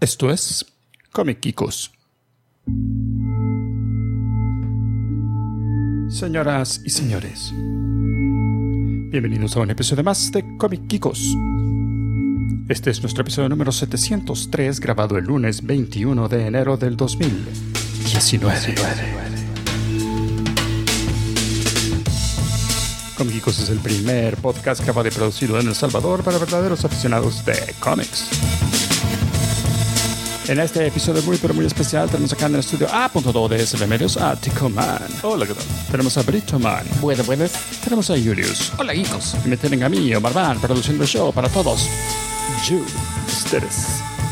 Esto es Comic Geekos. Señoras y señores, bienvenidos a un episodio más de Comic Geekos. Este es nuestro episodio número 703, grabado el lunes 21 de enero del 2019. Comic Geekos es el primer podcast grabado y producido en El Salvador para verdaderos aficionados de cómics. En este episodio muy pero muy especial tenemos acá en el estudio A.2 de SB Medios a Tico Man. Hola, ¿qué tal? Tenemos a Brito Man. Buenas. Tenemos a Julius. Hola, geekos. Y me tienen a mí, Omar Van, produciendo el show para todos. Ustedes.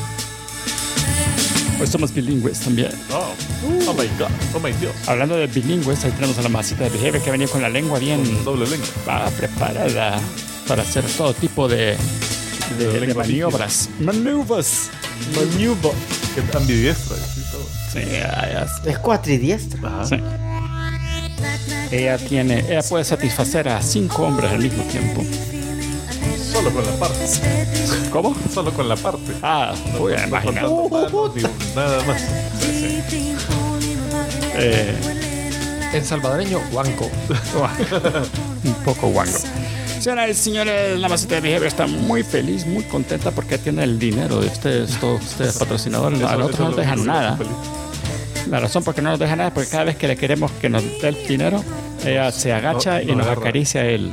Hoy somos bilingües también. Oh my God, oh my Dios. Hablando de bilingües, ahí tenemos a la masita de Behavior que venía con la lengua bien Doble lengua. preparada para hacer todo tipo de maniobras. Maneuvers. Maneuver. Que ambidiestra. Sí, todo. Sí, ya. Es cuatridiestra. Ajá. Sí. Ella puede satisfacer a 5 hombres al mismo tiempo. Solo con la parte. ¿Cómo? Solo con la parte. Ah, voy a imaginar. No manos, ni nada más. En salvadoreño, guanco. Un poco guango. Señoras y señores, la masita de Behavior está muy feliz, muy contenta porque tiene el dinero de ustedes, todos ustedes patrocinadores. Al otro no nos dejan nada. La razón por qué no nos deja nada es porque cada vez que le queremos que nos dé el dinero, ella se agacha y nos acaricia él.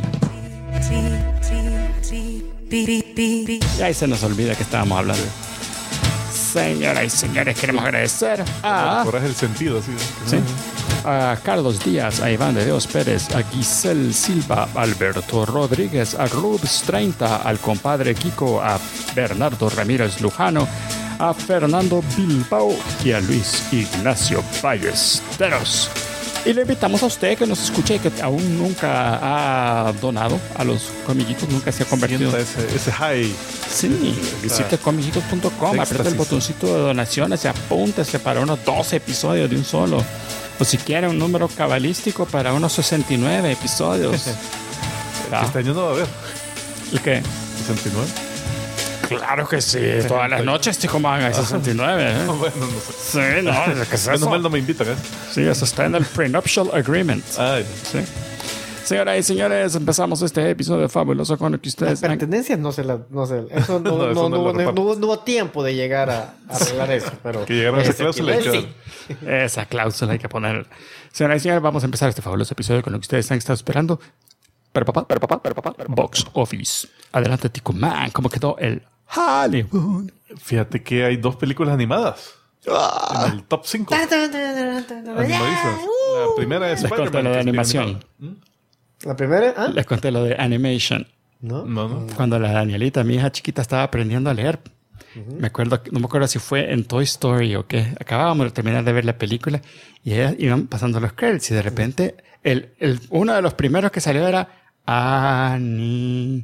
Y ahí se nos olvida que estábamos hablando. Señoras y señores, queremos agradecer a Coraje el sentido, así. Sí. A Carlos Díaz, a Iván de Dios Pérez, a Giselle Silva, a Alberto Rodríguez, a Rubs 30, al compadre Kiko, a Bernardo Ramírez Lujano, a Fernando Bilbao y a Luis Ignacio Ballesteros. Y le invitamos a usted que nos escuche y que aún nunca ha donado a los comiguitos, nunca se ha convertido. Sienta ese high. Sí, visite comiguitos.com, aprieta el botoncito de donaciones y apúntese para unos 12 episodios de un solo. O si quiere un número cabalístico para unos 69 episodios. Este año no va a haber. ¿Y qué? 69. Claro que sí, todas las noches, chico, man, hay 69. ¿eh? Bueno, no sé. Sí, no, ¿qué es Menos eso? mal no me invitan, ¿eh? Sí, eso está en el prenuptial agreement. Ay, Sí. Señoras y señores, empezamos este episodio fabuloso con el que Las ustedes... pertenencias no se eso No, eso no lo reparto. no hubo tiempo de llegar a arreglar eso, pero que llegaron a esa cláusula y sí. Esa cláusula hay que poner. Señoras y señores, vamos a empezar este fabuloso episodio con lo que ustedes han estado esperando. Pero papá. Box Office. Adelante, Tico Man. ¿Cómo quedó el Hollywood? fíjate que hay 2 películas animadas en el top 5. Animadizas. La primera es Les conté Spider-Man. lo de que es animación. La primera, ¿ah? Les conté lo de animation. ¿No? No. Cuando la Danielita, mi hija chiquita, estaba aprendiendo a leer. No me acuerdo si fue en Toy Story o qué. Acabábamos de terminar de ver la película y ellas iban pasando los credits y de repente uno de los primeros que salió era animación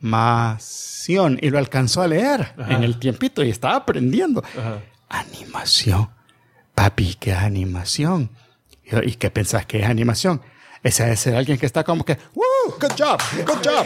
y lo alcanzó a leer en el tiempito y estaba aprendiendo. Ajá. Animación. Papi, ¿qué es animación? ¿Y qué pensás que es animación? Ese es alguien que está como que ¡woo! ¡Good job! ¡Good job!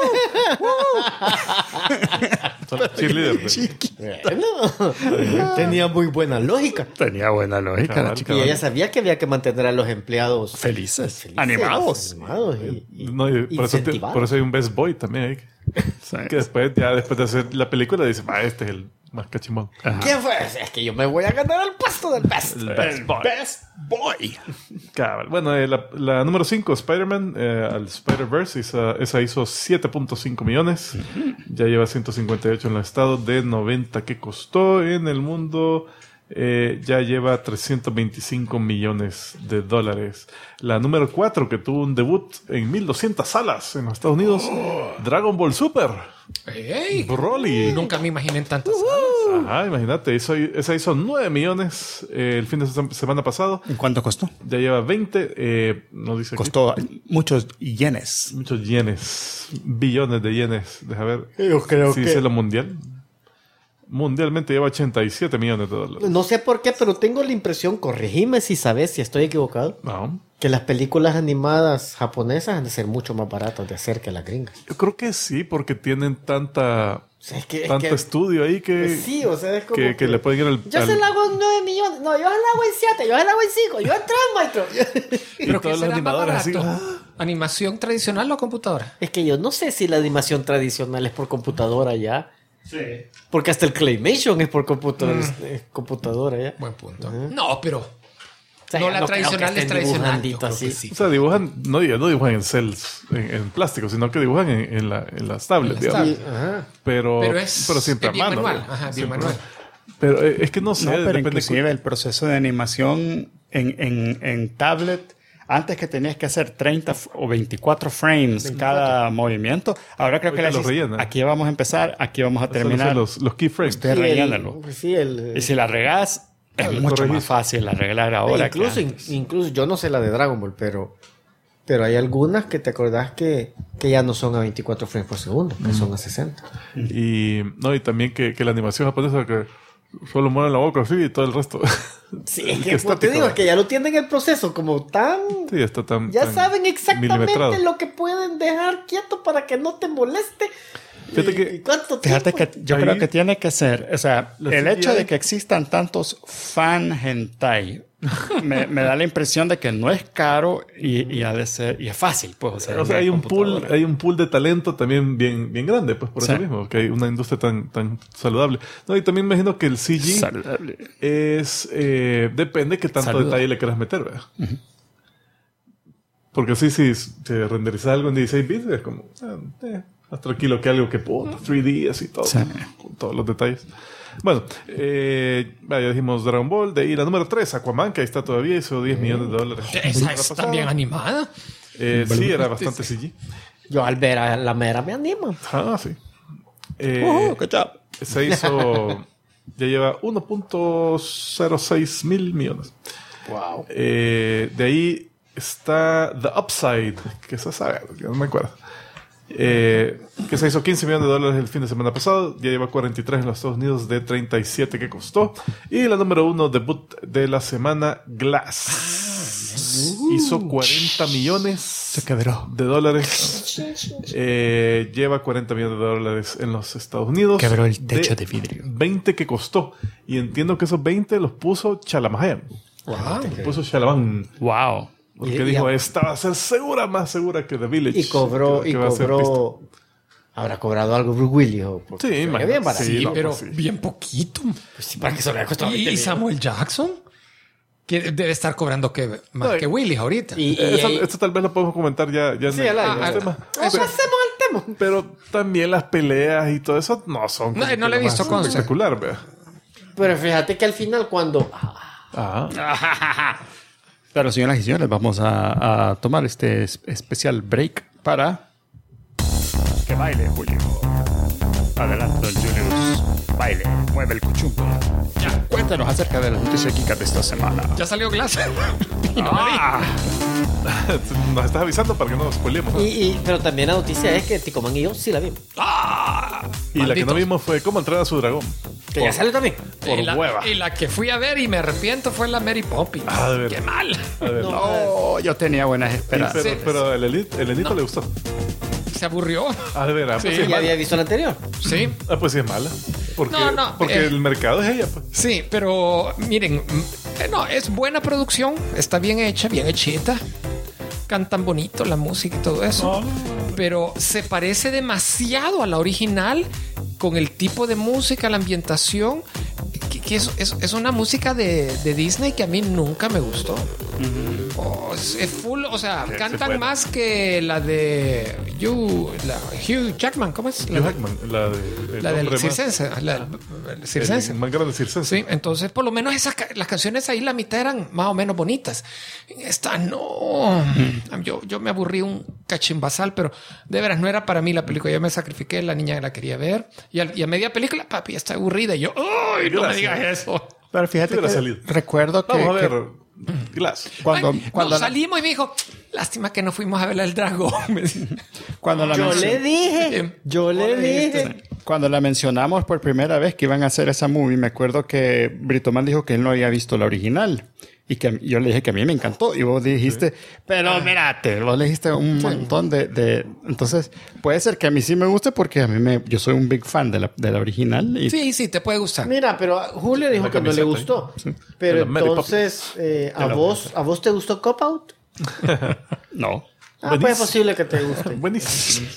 Son cheerleader. Bueno, tenía muy buena lógica. Tenía buena lógica la Cabal, chica. Y ella sabía que había que mantener a los empleados Felices. Animados. No, y incentivados. por eso hay un Best Boy también ahí. Sí. Que después de hacer la película dice, este es el más cachimón. Ajá. ¿Quién fue? Es que yo me voy a ganar el puesto del best. El Best Boy. Best Boy. Cabal. Bueno, la número 5, Spider-Man, al Spider-Verse, esa hizo 7.5 millones. Ya lleva 158 en el estado de 90 que costó en el mundo. Ya lleva 325 millones de dólares. La número 4, que tuvo un debut en 1200 salas en los Estados Unidos, Dragon Ball Super. ¡Ey! Broly. Nunca me imaginé en tantas salas. Ajá, imagínate, esa hizo 9 millones el fin de semana pasado. ¿En cuánto costó? Ya lleva 20, no dice aquí. Costó muchos yenes. Muchos yenes, billones de yenes. Deja ver Yo creo si dice lo mundial. Mundialmente lleva 87 millones de dólares. No sé por qué, pero tengo la impresión, corregime si sabes si estoy equivocado, No. que las películas animadas japonesas han de ser mucho más baratas de hacer que las gringas. Yo creo que sí, porque tienen tanta sea, es que, tanto estudio ahí que, sí, o sea, es como que le pueden ir al... yo se la hago en 9 millones. No, yo se la hago en 7, yo se la hago en 5, yo en 3, maestro. y Pero todos ¿qué los será más animadores así... barato? ¿Animación tradicional o computadora? Es que yo no sé si la animación tradicional es por computadora ya. Sí. Porque hasta el Claymation es por computadora ya. Buen punto. No, pero... O sea, no, ya la no creo tradicional que es estén tradicional. dibujandito Yo creo así. que sí. O sea, dibujan, no dibujan en cells, en plástico, sino que dibujan en las tablets, En las digamos. tablets. Ajá. Pero siempre es bien a mano. manual. ¿no? Ajá, bien Siempre manual. Pero es que no sé, No, pero depende... inclusive el proceso de animación en tablet, antes que tenías que hacer 30 o 24 frames cada movimiento, ahora creo que Ahorita le lo dices, rellenan. aquí vamos a empezar, aquí vamos a Solo terminar. los keyframes. Usted rellénalo. Sí, Y si la regás, es lo mucho corregís. más fácil arreglar ahora. incluso yo no sé la de Dragon Ball, pero hay algunas que te acordás que ya no son a 24 frames por segundo, que son a 60. Y también que la animación japonesa que solo mueven la boca así y todo el resto. Sí, es que que estático, te digo, ¿no? es que ya lo tienen el proceso como tan... Sí, está tan... Ya tan saben exactamente milimetrado. lo que pueden dejar quieto para que no te moleste. Fíjate que- ¿Y cuánto Fíjate tiempo? que yo Ahí- creo que tiene que ser, o sea, La el hecho CGI. de que existan tantos fan hentai me da la impresión de que no es caro y ha de ser, y es fácil, pues. O sea, O sea, en hay la un computadora. pool de talento también bien grande, pues por Sí. eso mismo, que hay una industria tan saludable. No, y también me imagino que el CG Saludable. es depende qué tanto Saluda. detalle le quieras meter, ¿verdad? Porque sí, si se renderiza algo en 16 bits, es como más tranquilo que algo que 3D así todo, Sí. con todos los detalles. Bueno, ya dijimos Dragon Ball, de ahí la número 3, Aquaman, que ahí está todavía, hizo $10 millones. Esa es también animada. Sí, era bastante CG. Yo al ver a la mera me animo. Ah, sí. Good job. Se hizo, ya lleva 1.06 mil millones. Wow. De ahí está The Upside, que esa saga, que no me acuerdo. Que se hizo $15 millones el fin de semana pasado. Ya lleva 43 en los Estados Unidos de 37 que costó. Y la número 1, debut de la semana, Glass. Hizo 40 millones de dólares. Lleva 40 millones de dólares en los Estados Unidos. Quebró el techo de vidrio. 20 que costó. Y entiendo que esos 20 los puso Shyamalan. Wow. Los puso Shyamalan. Wow. Porque Y- dijo, y- esta va a ser segura, más segura que The Village. Y cobró, que va a ser habrá cobrado algo Bruce Willis. Sí, imagínate. bien barato. Sí, Sí, no, pero pues sí. bien poquito. Pues sí, para que se lo haya costado ¿Y 20 millones. Samuel Jackson? Que debe estar cobrando más No, que Willy ahorita. Esto tal vez lo podemos comentar ya en Sí, el al aire. tema. Pasemos al tema. Pero también las peleas y todo eso no son No, como no que le he lo visto, más conste. espectacular, vea. Pero fíjate que al final cuando... Ajá. Pero señoras y señores, vamos a tomar este especial break para que baile, Julio. Adelante, don Julius. Baile, mueve el cuchumbo. Ya, cuéntanos acerca de las noticias geekas de esta semana. Ya salió Glass. Nos estás avisando para que no nos spoilemos. ¿no? Pero también la noticia es que Ticomán y yo sí la vimos. Y la que Malditos. no vimos fue cómo entrenar a su dragón. Que ya sale también. Por hueva. Y la que fui a ver y me arrepiento fue la Mary Poppins. Ah, de verdad. Qué mal. A ver. No, yo tenía buenas esperanzas. Pero el Enito le gustó. Se aburrió. Ah, de veras. Sí. Pues sí es Ya había mala. visto la anterior. Sí. Ah, pues sí es mala. Porque, No, porque el mercado es ella. Pues. Sí, pero miren, no, es buena producción, está bien hecha, bien hechita. Cantan bonito la música y todo eso. Pero se parece demasiado a la original con el tipo de música, la ambientación, que es una música de Disney que a mí nunca me gustó. Es full, o sea, Se cantan fue. más que la de Hugh Jackman, ¿cómo es? Hugh Jackman, la de La del circense. El circense. El más grande circense. Sí, entonces por lo menos las canciones ahí la mitad eran más o menos bonitas. Esta no. Yo me aburrí un cachimbasal, pero de veras no era para mí la película. Yo me sacrifiqué, la niña la quería ver. Y a media película, papi, ya está aburrida. Y yo, ¡ay, no me Gracias. digas eso! Pero fíjate Sí hubiera que salido. recuerdo que, Vamos a ver. que Glass. cuando, Ay, cuando, no, la, salimos y me dijo, lástima que no fuimos a ver el dragón. Me dice. cuando la Yo mencioné- le dije. Yo le dije. Cuando la mencionamos por primera vez que iban a hacer esa movie, me acuerdo que Britoman dijo que él no había visto la original. y que yo le dije que a mí me encantó y vos dijiste, pero mírate, vos le dijiste un montón de... Entonces, puede ser que a mí sí me guste porque a mí yo soy un big fan de la original. Y... Sí, te puede gustar. Mira, pero Julio dijo que no le gustó. Sí. Pero entonces, ¿a vos te gustó Cop Out? No. Pues es posible que te guste. Buenísimo.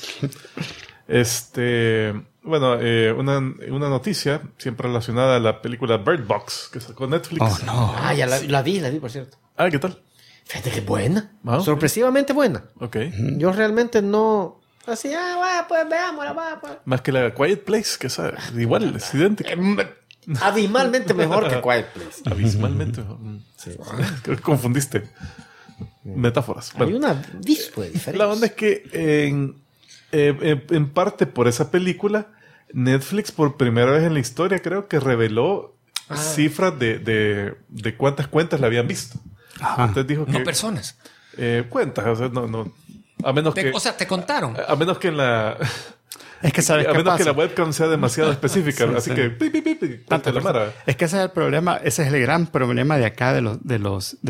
Bueno, una noticia siempre relacionada a la película Bird Box que sacó Netflix. Oh, no. Ya la vi, por cierto. ¿Qué tal? Fíjate que buena. ¿Ah? Sorpresivamente buena. Ok. Yo realmente no... Así, pues veámosla, pues. Más que la Quiet Place, que es igual, es idéntica. Abismalmente mejor que Quiet Place. Abismalmente. Sí. Creo que confundiste metáforas. Hay una disco de diferencia. La onda es que en parte por esa película, Netflix por primera vez en la historia creo que reveló cifras de cuántas cuentas le habían visto. Ajá. Entonces dijo que... No personas. Cuentas, o sea, no. A menos que... O sea, te contaron. A menos que en la... Es que sabes a menos pasa? que la webcam sea demasiado específica. Sí, así sí. que... cuente la mara. Es que ese es el problema, ese es el gran problema de acá de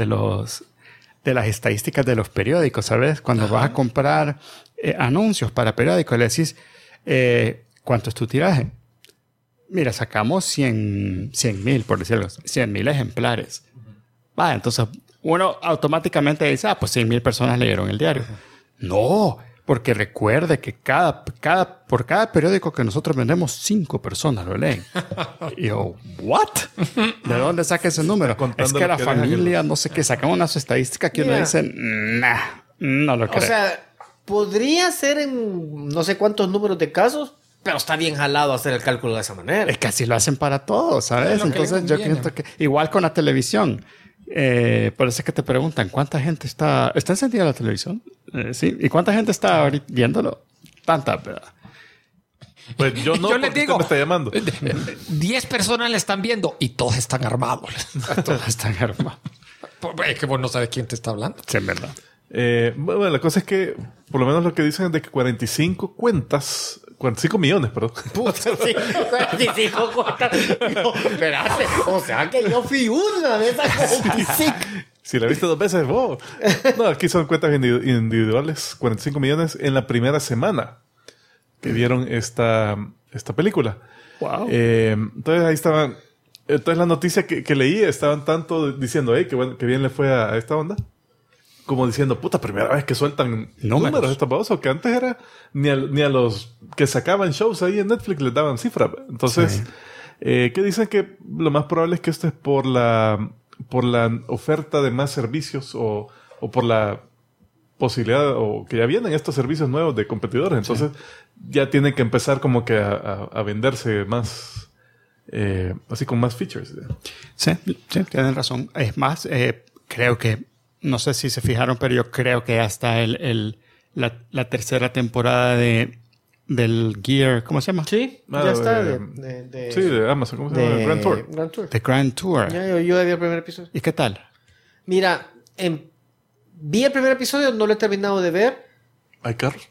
las estadísticas de los periódicos, ¿sabes? Cuando vas a comprar anuncios para periódicos, le decís, ¿cuánto es tu tiraje? Mira, sacamos 100,000, por decirlo, 100,000 ejemplares. Entonces uno automáticamente dice, pues 100,000 personas leyeron el diario. No, porque recuerde que por cada periódico que nosotros vendemos, 5 personas lo leen. Y yo, ¿what? ¿De dónde saca ese número? Es que la familia, no sé qué, sacan unas estadísticas que uno dice, no lo creo. O sea, podría ser en no sé cuántos números de casos, pero está bien jalado hacer el cálculo de esa manera. Es que así lo hacen para todos, ¿sabes? Entonces yo pienso que igual con la televisión. Por eso es que te preguntan, ¿cuánta gente está encendida la televisión? Sí. ¿Y cuánta gente está ahorita viéndolo? Tanta, ¿verdad? Pues yo no, yo les digo, me está llamando. 10 personas le están viendo y todos están armados. Todos están armados. Es que vos no sabes quién te está hablando. Sí, en verdad. Bueno, la cosa es que, por lo menos lo que dicen es de que 45 millones, perdón. Puta, sí, 45 cuentas. No, espérate. O sea que yo fui una de esas 45. Si la viste 2 veces, vos. No, aquí son cuentas individuales. 45 millones en la primera semana que vieron esta película. Wow. Entonces ahí estaban. Entonces la noticia que leí estaban tanto diciendo, que bien le fue a esta onda. Como diciendo, puta, primera vez que sueltan números de esta babosa, que antes era ni a los que sacaban shows ahí en Netflix les daban cifras. Entonces, que dicen que lo más probable es que esto es por la oferta de más servicios o por la posibilidad o que ya vienen estos servicios nuevos de competidores. Entonces, ya tienen que empezar como que a venderse más, así con más features. Sí, tienen razón. Es más, creo que no sé si se fijaron, pero yo creo que ya está la tercera temporada del Gear, ¿cómo se llama? Sí, ya está. Sí, de Amazon, ¿cómo se llama? Grand Tour. The Grand Tour. Yo vi el primer episodio. ¿Y qué tal? Mira, vi el primer episodio, no lo he terminado de ver. ¿Hay carros?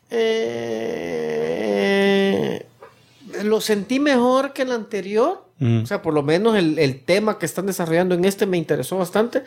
Lo sentí mejor que el anterior. O sea, por lo menos el tema que están desarrollando en este me interesó bastante.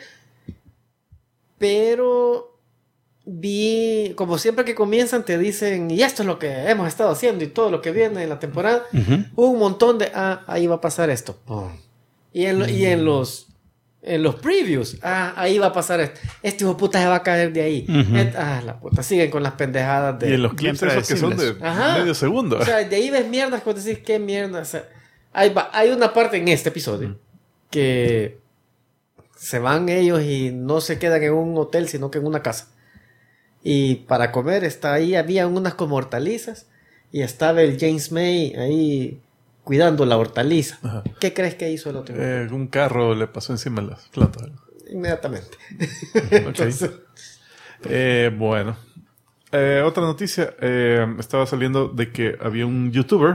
Pero vi, como siempre que comienzan, te dicen, y esto es lo que hemos estado haciendo y todo lo que viene en la temporada. Un montón de, ahí va a pasar esto. Y en los previews, ahí va a pasar esto. Este hijo de puta se va a caer de ahí. La puta, siguen con las pendejadas de... Y en los clips esos que son de medio segundo. O sea, de ahí ves mierdas cuando decís, ¿qué mierda? O sea, hay una parte en este episodio que... se van ellos y no se quedan en un hotel, sino que en una casa. Y para comer había unas como hortalizas y estaba el James May ahí cuidando la hortaliza. Ajá. ¿Qué crees que hizo el otro? Un carro le pasó encima de las plantas. Inmediatamente. Entonces, bueno. Otra noticia. Estaba saliendo de que había un youtuber.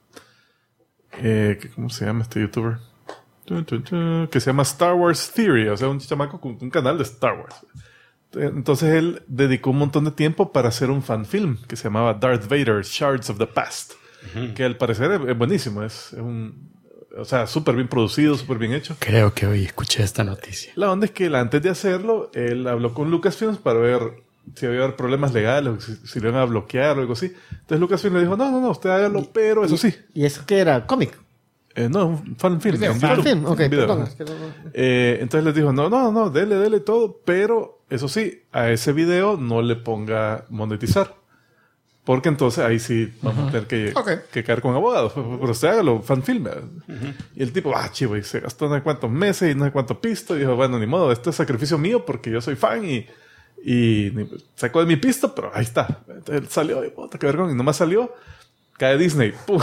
¿Cómo se llama este youtuber? Que se llama Star Wars Theory, o sea, un chamaco con un canal de Star Wars. Entonces él dedicó un montón de tiempo para hacer un fanfilm que se llamaba Darth Vader Shards of the Past, que al parecer es buenísimo, es O sea, súper bien producido, súper bien hecho. Creo que hoy escuché esta noticia. La onda es que antes de hacerlo, él habló con Lucasfilms para ver si había problemas legales, o si lo iban a bloquear o algo así. Entonces Lucasfilm le dijo, no, usted hágalo, pero eso sí. ¿Y eso qué era? ¿Cómic? No, un fan film. Video. en Fan YouTube, film, ok, en video. perdón. Es que no- Entonces les dijo, no, dele todo, pero eso sí, a ese video no le ponga monetizar. Porque entonces ahí sí vamos a tener que caer con abogados. Pero usted hágalo, fan film. Y el tipo, chivo, y se gastó no sé cuántos meses y no sé cuánto pisto. Y dijo, bueno, ni modo, este es sacrificio mío porque yo soy fan y sacó de mi pisto, pero ahí está. Entonces él salió y puta, qué vergüenza. Y nomás salió, cae Disney. ¡Pum!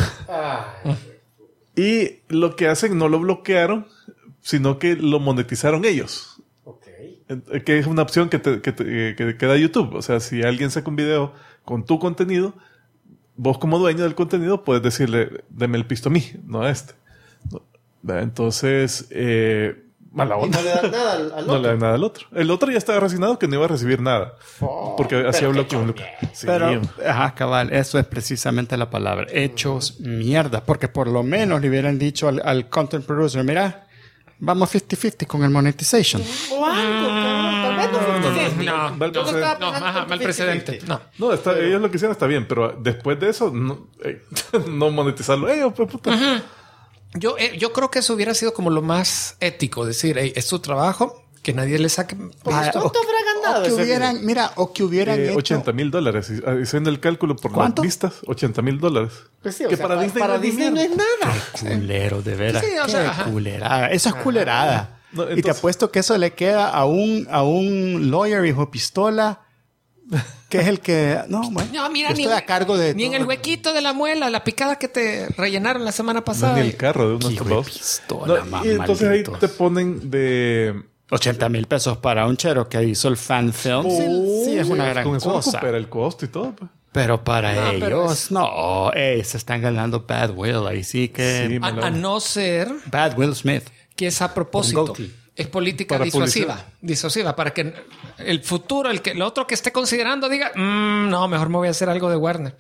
Y lo que hacen, no lo bloquearon, sino que lo monetizaron ellos. Ok. Que es una opción que da YouTube. O sea, si alguien saca un video con tu contenido, vos como dueño del contenido puedes decirle, deme el pisto a mí, no a este. Entonces, mala Y onda. no le dan nada al No otro. le dan nada al otro. El otro ya estaba resignado que no iba a recibir nada. Porque hacía bloqueo en Lucas. Sí, Pero, cabal, eso es precisamente la palabra. Hechos mierda. Porque por lo menos le hubieran dicho al content producer, mira, vamos 50-50 con el monetization. O algo, cabrón. Tal vez no fue No, Mal Yo precedente. estaba no, pensando ajá, en mal 50-50. precedente. No. No, ellos lo que hicieron está bien, pero después de eso, no monetizarlo ellos, pues puta. Yo creo que eso hubiera sido como lo más ético. Decir, hey, es su trabajo, que nadie le saque. ¿Cuánto habrá ganado O que ese hubieran, video? mira, o que hubieran hecho... $80,000. Haciendo el cálculo por ¿Cuánto? las vistas, $80,000. Pues sí, o que sea, para Disney, Disney no es nada. Culero, de veras. Sí, o Qué sea, ajá. culerada. Eso es culerada. No, Y te entonces- apuesto que eso le queda a un lawyer hijo pistola, que es el que... No, bueno, No, mira, yo estoy a cargo de... ni en todo. el huequito de la muela, la picada que te rellenaron la semana No pasada. es ni el carro de unos Hijo de dos. pistola, Y entonces ahí malditos. te ponen de... 80,000 pesos para un chero que hizo el fan film. Sí, es una gran con eso cosa. recupera el costo y todo. Pues. Pero para No, pero ellos, no. Se están ganando bad will. Ahí sí que... Sí, A no ser Bad Will Smith. que es a propósito. Con Goatee. Es política Para disuasiva, para que el futuro, el otro que esté considerando diga, no, mejor me voy a hacer algo de Warner.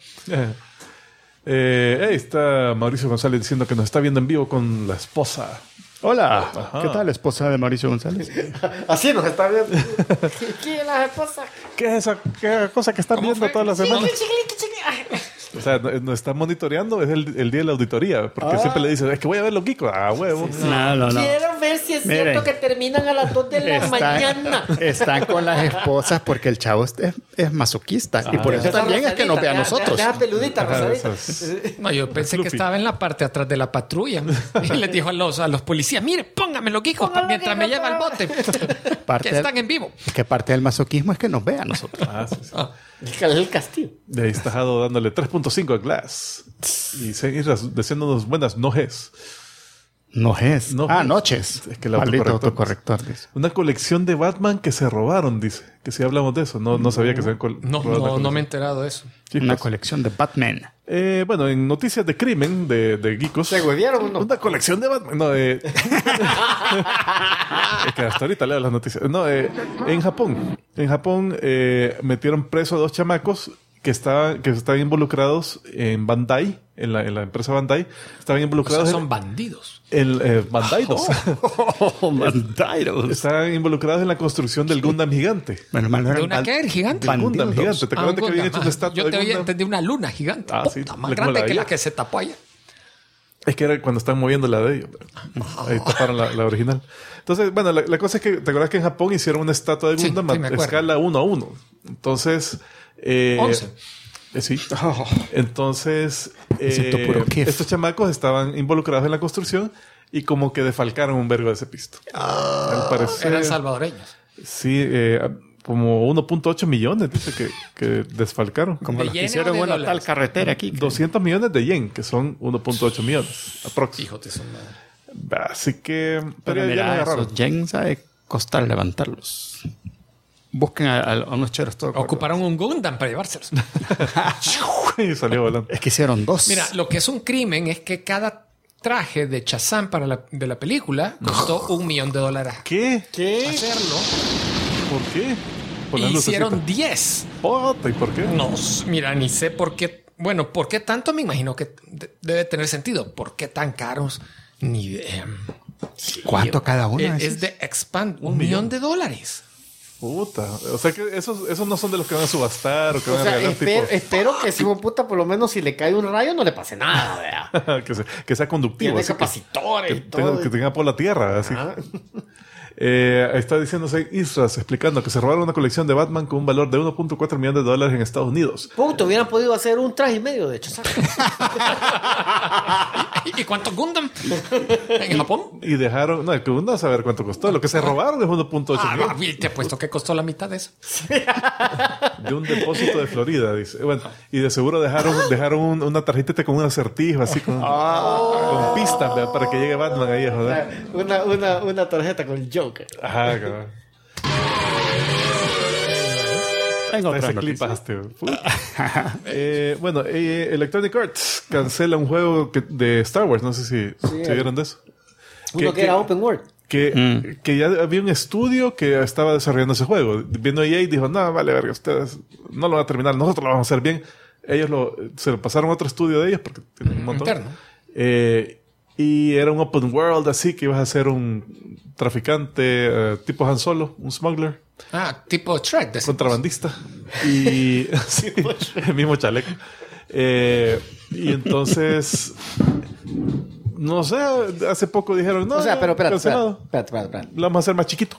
Ahí está Mauricio González diciendo que nos está viendo en vivo con la esposa. Hola. Ajá. ¿Qué tal, esposa de Mauricio González? Así nos está viendo. ¿Quién es la esposa? ¿Qué es esa cosa que están ¿Cómo viendo fue? todas las semanas? Chiquilín. O sea, nos está monitoreando, es el día de la auditoría. Porque siempre le dicen, es que voy a verlo, Kiko. Huevo. No. Quiero ver si es Miren. cierto que terminan a las 2 de la mañana. Están con las esposas porque el chavo es masoquista. y por eso Esa también es que nos ve a rosadita, nosotros. Deja peludita, Ajá, rosadita. No, yo pensé que Fluffy. estaba en la parte atrás de la patrulla y les dijo a los policías, mire, póngamelo, Kiko, Póngalo, mientras Kiko, me lleva al bote. Parte que están en vivo. que parte del masoquismo es que nos ve a nosotros. Sí. El castigo. De ahí está Jado dándole 3.5 a Glass. Y seguir deseándonos buenas noches. Noches. Noches. Noches. Es que el Maldito autocorrector. autocorrector, dice. Una colección de Batman que se robaron, dice. Que si hablamos de eso. No sabía que se habían robado la No me colección. he enterado de eso. Sí, Una pues. colección de Batman. Bueno, en noticias de crimen de Geekos. ¿Se huevearon o no? Una colección de Batman. No, es que hasta ahorita leo las noticias. No, en Japón. En Japón metieron preso a 2 chamacos que estaban involucrados en Bandai, en la empresa Bandai. Estaban O sea, involucrados son bandidos. en Bandaidos. Oh, Bandairos. Estaban involucrados en la construcción del Gundam gigante. Bueno, mal, no ¿De eran una qué? ¿Gigante? Del Gundam Bandidos. gigante. ¿Te Ah, acuerdas que habían Gundam. hecho una estatua Yo de te había Gundam? entendido una luna gigante. Ah, sí. Puta, más Como grande la que de la ella. que se tapó allá. Es que era cuando están moviendo la de ellos. Ahí taparon la original. Entonces, bueno, la cosa es que, ¿te acuerdas que en Japón hicieron una estatua de Sí, Gundam sí, me a acuerdo. escala 1:1? Entonces... 11. Sí. Entonces, siento puro kif. estos chamacos estaban involucrados en la construcción y como que defalcaron un vergo de ese pisto. Al parecer, Eran salvadoreños. sí, como 1.8 millones, dice que desfalcaron. Como ¿De los que yenes hicieron o de una dólares? tal carretera aquí. 200 millones de yen, que son 1.8 millones. Aprox. Hijo de su madre. Así que... Pero ya lo mira, agarraron. esos yens sabe costar levantarlos. Busquen a unos cheros todos. Ocuparon un Gundam para llevárselos. Y salió volando. Es que hicieron 2. Mira, lo que es un crimen es que cada traje de Shazam de la película costó $1 millón. ¿Qué? ¿Qué? Hacerlo. ¿Por qué? Por las Hicieron lucecitas. 10. Puta, ¿y por qué? No, mira, ni sé por qué. Bueno, ¿por qué tanto? Me imagino que debe tener sentido. ¿Por qué tan caros? Ni idea. ¿Cuánto cada uno? Es de Expand, $1 millón. Puta. O sea que esos no son de los que van a subastar o que O van a sea, regalar espero que si un puta, por lo menos si le cae un rayo, no le pase nada, vea. que sea conductivo. Tiene así capacitores y que todo. tenga por la tierra. Así. Ajá. Está diciéndose Isras explicando que se robaron una colección de Batman con un valor de $1.4 millones en Estados Unidos. Punto, hubieran podido hacer un traje y medio de hecho. ¿Y cuánto Gundam? ¿En Japón? Y dejaron, no, que uno a saber cuánto costó. Lo que se robaron es 1.8 millones Te apuesto que costó la mitad de eso. de un depósito de Florida, dice. Bueno, y de seguro dejaron una tarjetita con un acertijo así con pistas, ¿verdad? Para que llegue Batman ahí a joder. Una tarjeta con el Joker. Ajá, cabrón. En otras Ese noticias. clipaste. Bueno, Electronic Arts cancela un juego de Star Wars. No sé si vieron de eso. Uno que era Open World. Que ya había un estudio que estaba desarrollando ese juego. Viendo EA y dijo, no, vale, verga, ustedes no lo van a terminar, nosotros lo vamos a hacer bien. Ellos se lo pasaron a otro estudio de ellos porque tienen un montón. Interno. Y era un open world así que ibas a ser un traficante tipo Han Solo, un smuggler, Tipo Shrek. contrabandista. Y sí, el mismo chaleco. Y entonces... No sé, hace poco dijeron, no, O sea, pero espérate. cancelado. Lo vamos a hacer más chiquito.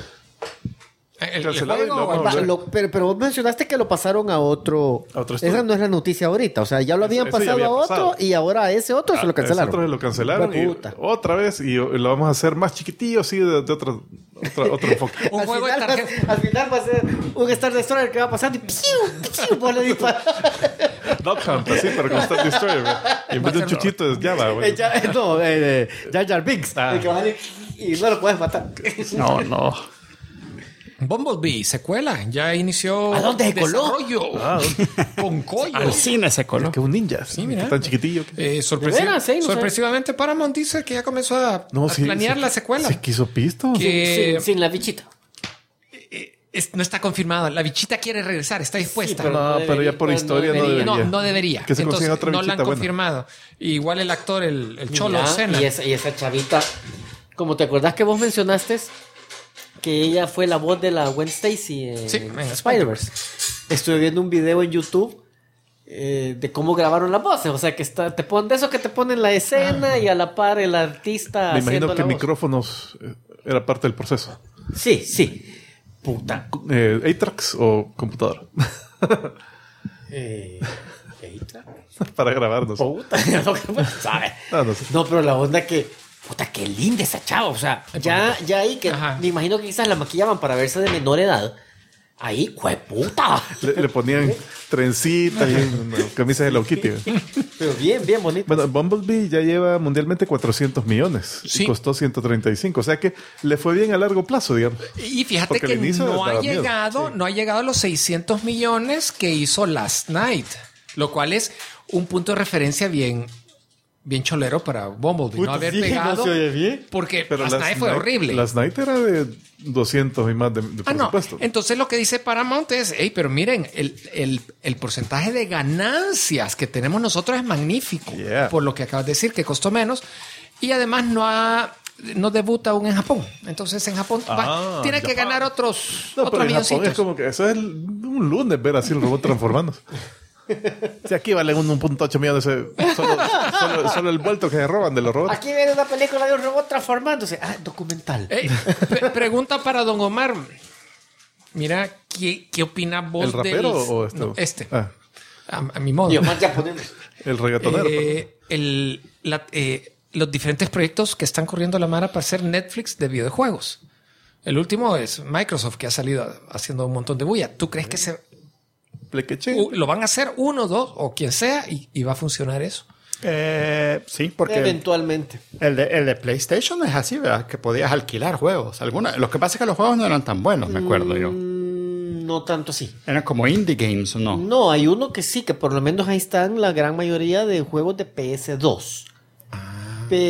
El Cancelado y juego, lo vamos a volver. Pero vos mencionaste que lo pasaron a otro. A otro estudio. Esa no es la noticia ahorita. O sea, ya lo habían Eso ya pasado había a otro pasado. y ahora a ese otro se lo cancelaron. Nosotros lo cancelaron y Puta. otra vez y lo vamos a hacer más chiquitillo, sí, de otro enfoque. Un juego de tarjeta. Al final va a ser un Star Destroyer que va pasando y ¡piu! Vos le disparas. Dog Hunt, así, pero con Star Destroyer, güey. Y en vez de un chuchito es Java, güey. Jar Jar Binks. Ah. El que va y no lo puedes matar. No. Bumblebee, secuela. Ya inició ¿A dónde se coló? desarrollo. Con collo. Al cine se coló. Que es un ninja. Sí, mira. Tan chiquitillo. ¿De veras? Sí, no sé. Sorpresivamente Paramount dice que ya comenzó a planear la secuela. ¿Se quiso pisto? Que Sin la bichita. no está confirmado. La bichita quiere regresar, está dispuesta. pero No, pero ya por historia no debería. No debería. Que se consiga otra no la han bichita buena. confirmado. Igual el actor, el Cholo Mira, Cena. y esa chavita, como te acordás que vos mencionaste que ella fue la voz de la Gwen Stacy en Sí, en Spider-Verse. Estuve viendo un video en YouTube de cómo grabaron las voces. O sea, que te ponen de eso que te ponen la escena y a la par el artista Me haciendo imagino que la voz. micrófonos era parte del proceso. Sí. Puta. ¿Atrax o computadora? Para grabar, no sé. Puta. ¿Sabes? No sé. No, pero la onda que... Puta, qué linda esa chava. O sea, ya ahí que Ajá. me imagino que quizás la maquillaban para verse de menor edad. Ahí, puta. Le ponían trencitas y camisas de Hello Kitty. Pero bien bonito. Bueno, Bumblebee ya lleva mundialmente 400 millones. Sí. Y costó 135. O sea que le fue bien a largo plazo, digamos. Y fíjate Porque que al inicio no ha daba miedo. llegado a los 600 millones que hizo Last Night, lo cual es un punto de referencia bien cholero para Bumblebee. Puta, No haber sí, pegado. no se oye bien. Porque Last Night fue horrible. Last Night era de 200 y más de No. presupuesto. Entonces lo que dice Paramount es, pero miren, el porcentaje de ganancias que tenemos nosotros es magnífico. Yeah. Por lo que acabas de decir, que costó menos. Y además no debuta aún en Japón. Entonces en Japón tiene que ganar otros No, pero en Japón milloncitos. es como que eso es un lunes ver así el robot transformándose. Si aquí valen 1.8 millones solo el vuelto que se roban de los robots. Aquí viene una película de un robot transformándose. Documental. Pregunta para don Omar. Mira, ¿qué opina vos ¿El rapero del... o este? No, este. Ah, A mi modo. Dios, más ya ponemos. el reggaetonero. Los diferentes proyectos que están corriendo la mara para hacer Netflix de videojuegos. El último es Microsoft, que ha salido haciendo un montón de bulla. ¿Tú crees que lo van a hacer 1, 2 o quien sea y va a funcionar eso? Sí, porque Eventualmente. el de PlayStation es así, ¿verdad? Que podías alquilar juegos. Lo que pasa es que los juegos no eran tan buenos, me acuerdo yo. No tanto así. Eran como indie games, ¿o no? No, hay uno que sí, que por lo menos ahí están la gran mayoría de juegos de PS2.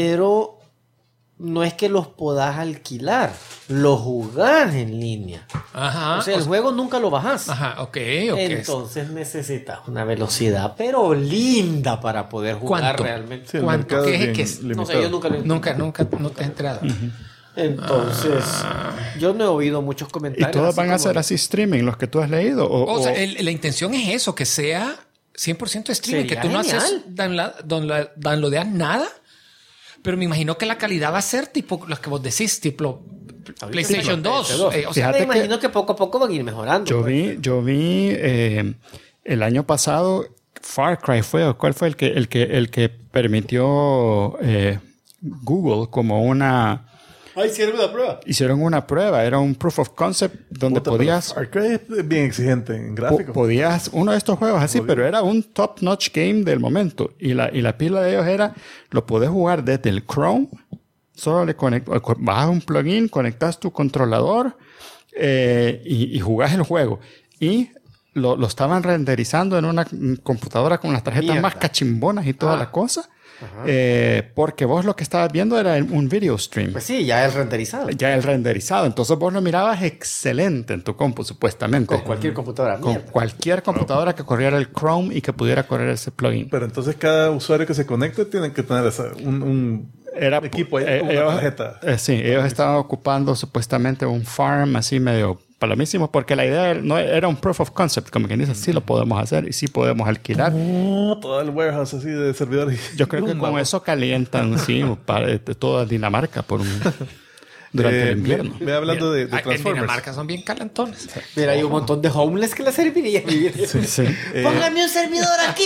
Pero no es que los podás alquilar, los jugás en línea. Ajá. O sea, el juego nunca lo bajas. Ajá, ok. Entonces necesitas una velocidad, pero linda para poder jugar ¿Cuánto? realmente. Sí, el ¿Cuánto? mercado ¿Qué es es bien que es? No sé, limitado. yo nunca lo Nunca no te has enterado. Entonces, yo no he oído muchos ¿Y comentarios. todos así van a como- ser así streaming, los que tú has leído? O sea, la intención es eso, que sea 100% streaming, Sería que tú no genial. haces downloadear nada, pero me imagino que la calidad va a ser tipo las que vos decís, tipo PlayStation 2. PS2. O sea, Me Fíjate imagino que poco a poco van a ir mejorando. Yo pues. vi el año pasado Far Cry ¿cuál fue el que permitió Google como una... Ay, sirve la prueba. Hicieron una prueba, era un proof of concept donde Puta, podías... pero Arcade es bien exigente en gráficos. Podías, uno de estos juegos así, pero era un top-notch game del momento. Y la pila de ellos era, lo podés jugar desde el Chrome, solo le bajas un plugin, conectas tu controlador y jugás el juego. Y lo estaban renderizando en una computadora con las tarjetas Mierda. más cachimbonas y toda la cosa. Porque vos lo que estabas viendo era un video stream. Pues sí, ya es renderizado. Ya el renderizado. Entonces vos lo mirabas excelente en tu compu, supuestamente. Con cualquier computadora. Con Mierda. cualquier computadora que corriera el Chrome y que pudiera correr ese plugin. Pero entonces cada usuario que se conecte tiene que tener un Era equipo ahí con una tarjeta. Sí, ellos estaban ocupando supuestamente un farm así medio palomísimo, porque la idea no era un proof of concept, como quien dice, sí lo podemos hacer y sí podemos alquilar. Todo el warehouse así de servidores. Yo creo que con eso calientan sí, toda Dinamarca durante el invierno. Ve hablando de en Transformers. Dinamarca son bien calentones. Mira, hay un montón de homeless que le serviría vivir. Sí. Póngame un servidor aquí.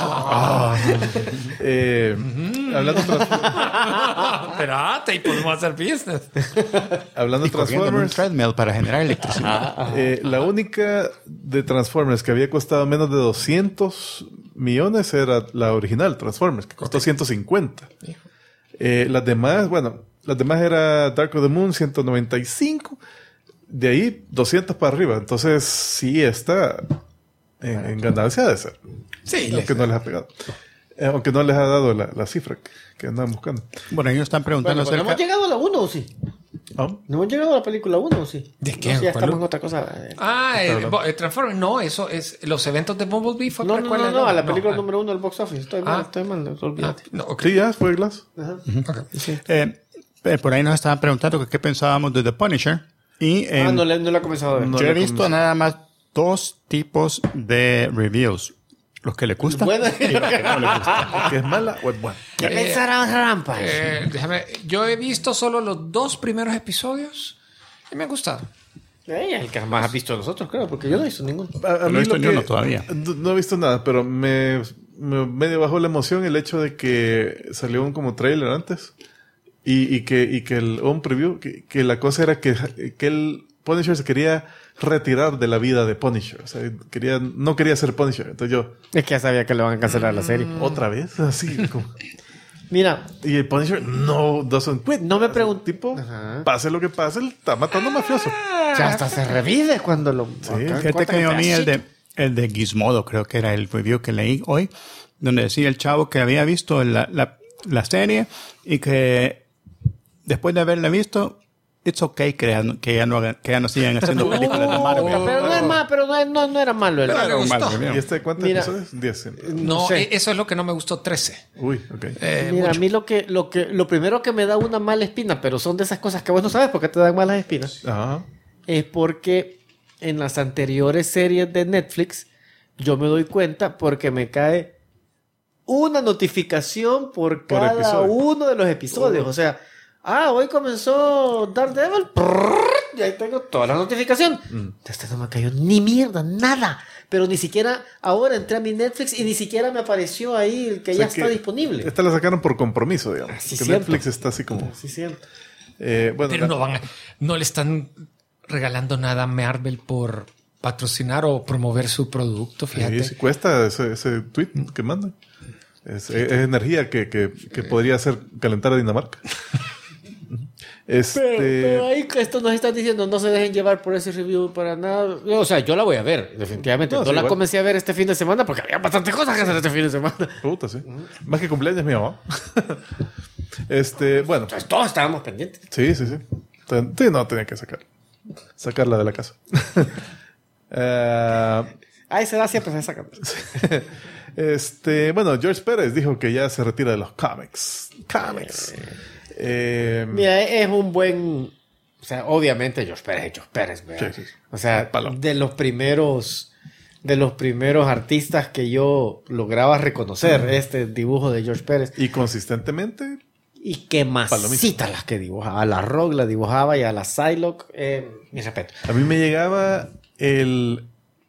Hablando de Espérate, y podemos hacer business. hablando de Corriendo en un Transformers, treadmill para generar electricidad. la única de Transformers que había costado menos de 200 millones era la original Transformers, que costó 150. Las demás era Dark of the Moon, 195. De ahí 200 para arriba. Entonces sí está en ganancia de ser. Sí, Aunque no les ha pegado. Aunque no les ha dado la cifra que andaban buscando. Bueno, ellos están preguntando Bueno, ¿no hemos llegado a la 1 o sí? ¿Ah? ¿No hemos llegado a la película 1 o sí? ¿De qué? No, sí, ya ¿Cuál? estamos en otra cosa. Transformers, no, eso es los eventos de Bumblebee. Fue No, precuela, a la película ah. número 1 del box office. Estoy mal, olvídate. No, ok. Sí, ya fue Glass. Ok. por ahí nos estaban preguntando que qué pensábamos de The Punisher. Y No la he comenzado a ver. No yo he le visto convencí. nada más 2 tipos de reviews. Los que le gustan Buena. y los que no le gustan. ¿Que es mala o es buena? ¿Qué pensará Rampa? Yo he visto solo los 2 primeros episodios y me han gustado. El que más has visto de nosotros, creo, porque yo no he visto ninguno. A No he visto ni uno todavía. No he visto nada, pero me medio bajó la emoción el hecho de que salió un como trailer antes y que un preview, que la cosa era que el Punisher se quería retirar de la vida de Punisher. O sea, no quería ser Punisher. Entonces yo, Es que ya sabía que le van a cancelar la serie. ¿otra vez? Así como... Mira, Y el Punisher no doesn't quit. no me pregunto. Tipo, Ajá. pase lo que pase, él está matando mafioso. Ya hasta se revive cuando lo. Fíjate que yo vi el de Gizmodo, creo que era el review que leí hoy, donde decía el chavo que había visto la serie y que después de haberla visto, it's okay que ya no sigan haciendo películas de Marvel. Pero no es más, pero no era malo. Pero me gustó. ¿Y este cuántos Mira. episodios? 10. No, sé. eso es lo que no me gustó, 13. Uy, ok. Mira, Mucho. a mí lo primero que me da una mala espina, pero son de esas cosas que vos no sabes por qué te dan malas espinas, Ajá. es porque en las anteriores series de Netflix yo me doy cuenta porque me cae una notificación por cada episodio. uno de los episodios. O sea, hoy comenzó Daredevil. Y ahí tengo toda la notificación. De este no me cayó ni mierda, nada. Pero ni siquiera ahora entré a mi Netflix y ni siquiera me apareció ahí el que O sea ya está disponible. Esta la sacaron por compromiso, digamos. Así que siento. Netflix está así como... Sí, siento. Bueno, Pero no le están regalando nada a Marvel por patrocinar o promover su producto, fíjate. sí cuesta ese tweet que mandan. Es energía que podría hacer calentar a Dinamarca. Pero ahí esto nos están diciendo, no se dejen llevar por ese review para nada. O sea, yo la voy a ver, definitivamente. No, No, sí, la igual. comencé a ver este fin de semana porque había bastantes cosas que hacer este fin de semana. Puta, sí. Más que cumpleaños mi mamá. Bueno. Entonces todos estábamos pendientes. Sí. Sí, no tenía que sacar. sacarla de la casa. Esa edad siempre se saca. Bueno, George Pérez dijo que ya se retira de los cómics. Mira, es un buen... O sea, obviamente George Pérez, ¿verdad? Sí. O sea, Palo. de los primeros artistas que yo lograba reconocer este dibujo de George Pérez. Y consistentemente. Y qué masitas las que dibujaba. A la Rogue la dibujaba y a la Psylocke, mi respeto. A mí me llegaba es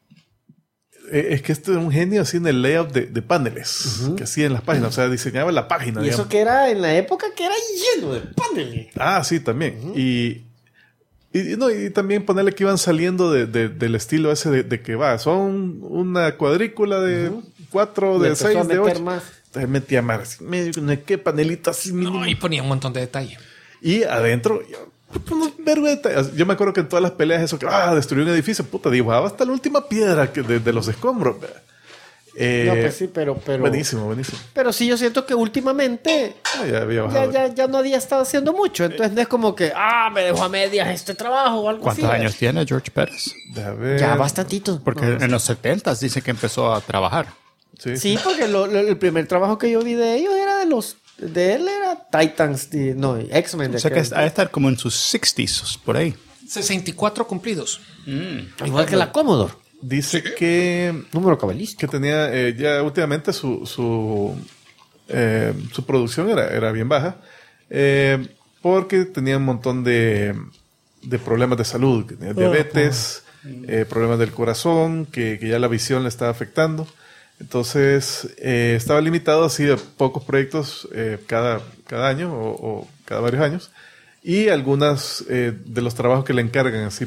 que este es un genio así en el layout de paneles que hacía en las páginas. O sea, diseñaba la página. Y digamos. eso que era en la época que era lleno de paneles. Ah, sí, también. Y también ponerle que iban saliendo del estilo ese de que son una cuadrícula de 4, de 6, de 8. Más. Entonces metía más medio, qué panelito así mínimo. No, y ponía un montón de detalle. Y adentro, unos vergüenza de detalles. Yo me acuerdo que en todas las peleas eso que destruyó un edificio, puta, dibujaba hasta la última piedra de los escombros. No, pues sí, pero... Buenísimo. Pero sí, yo siento que últimamente Ya había bajado. ya no había estado haciendo mucho. Entonces no es como que, me dejó a medias este trabajo o algo así. ¿Cuántos años tiene George Pérez? Deja ver. Ya bastantito. Porque en los 70s dice que empezó a trabajar. Sí. Porque el primer trabajo que yo vi de ellos era de él era Titans, X-Men. O sea que ha de estar como en sus 60s, por ahí. 64 cumplidos. Igual que la Commodore. Dice que Número cabalístico. que tenía ya últimamente su producción era bien baja porque tenía un montón de problemas de salud, que tenía diabetes, problemas del corazón, que ya la visión le estaba afectando. Entonces estaba limitado así a pocos proyectos cada año o cada varios años, y algunas de los trabajos que le encargan así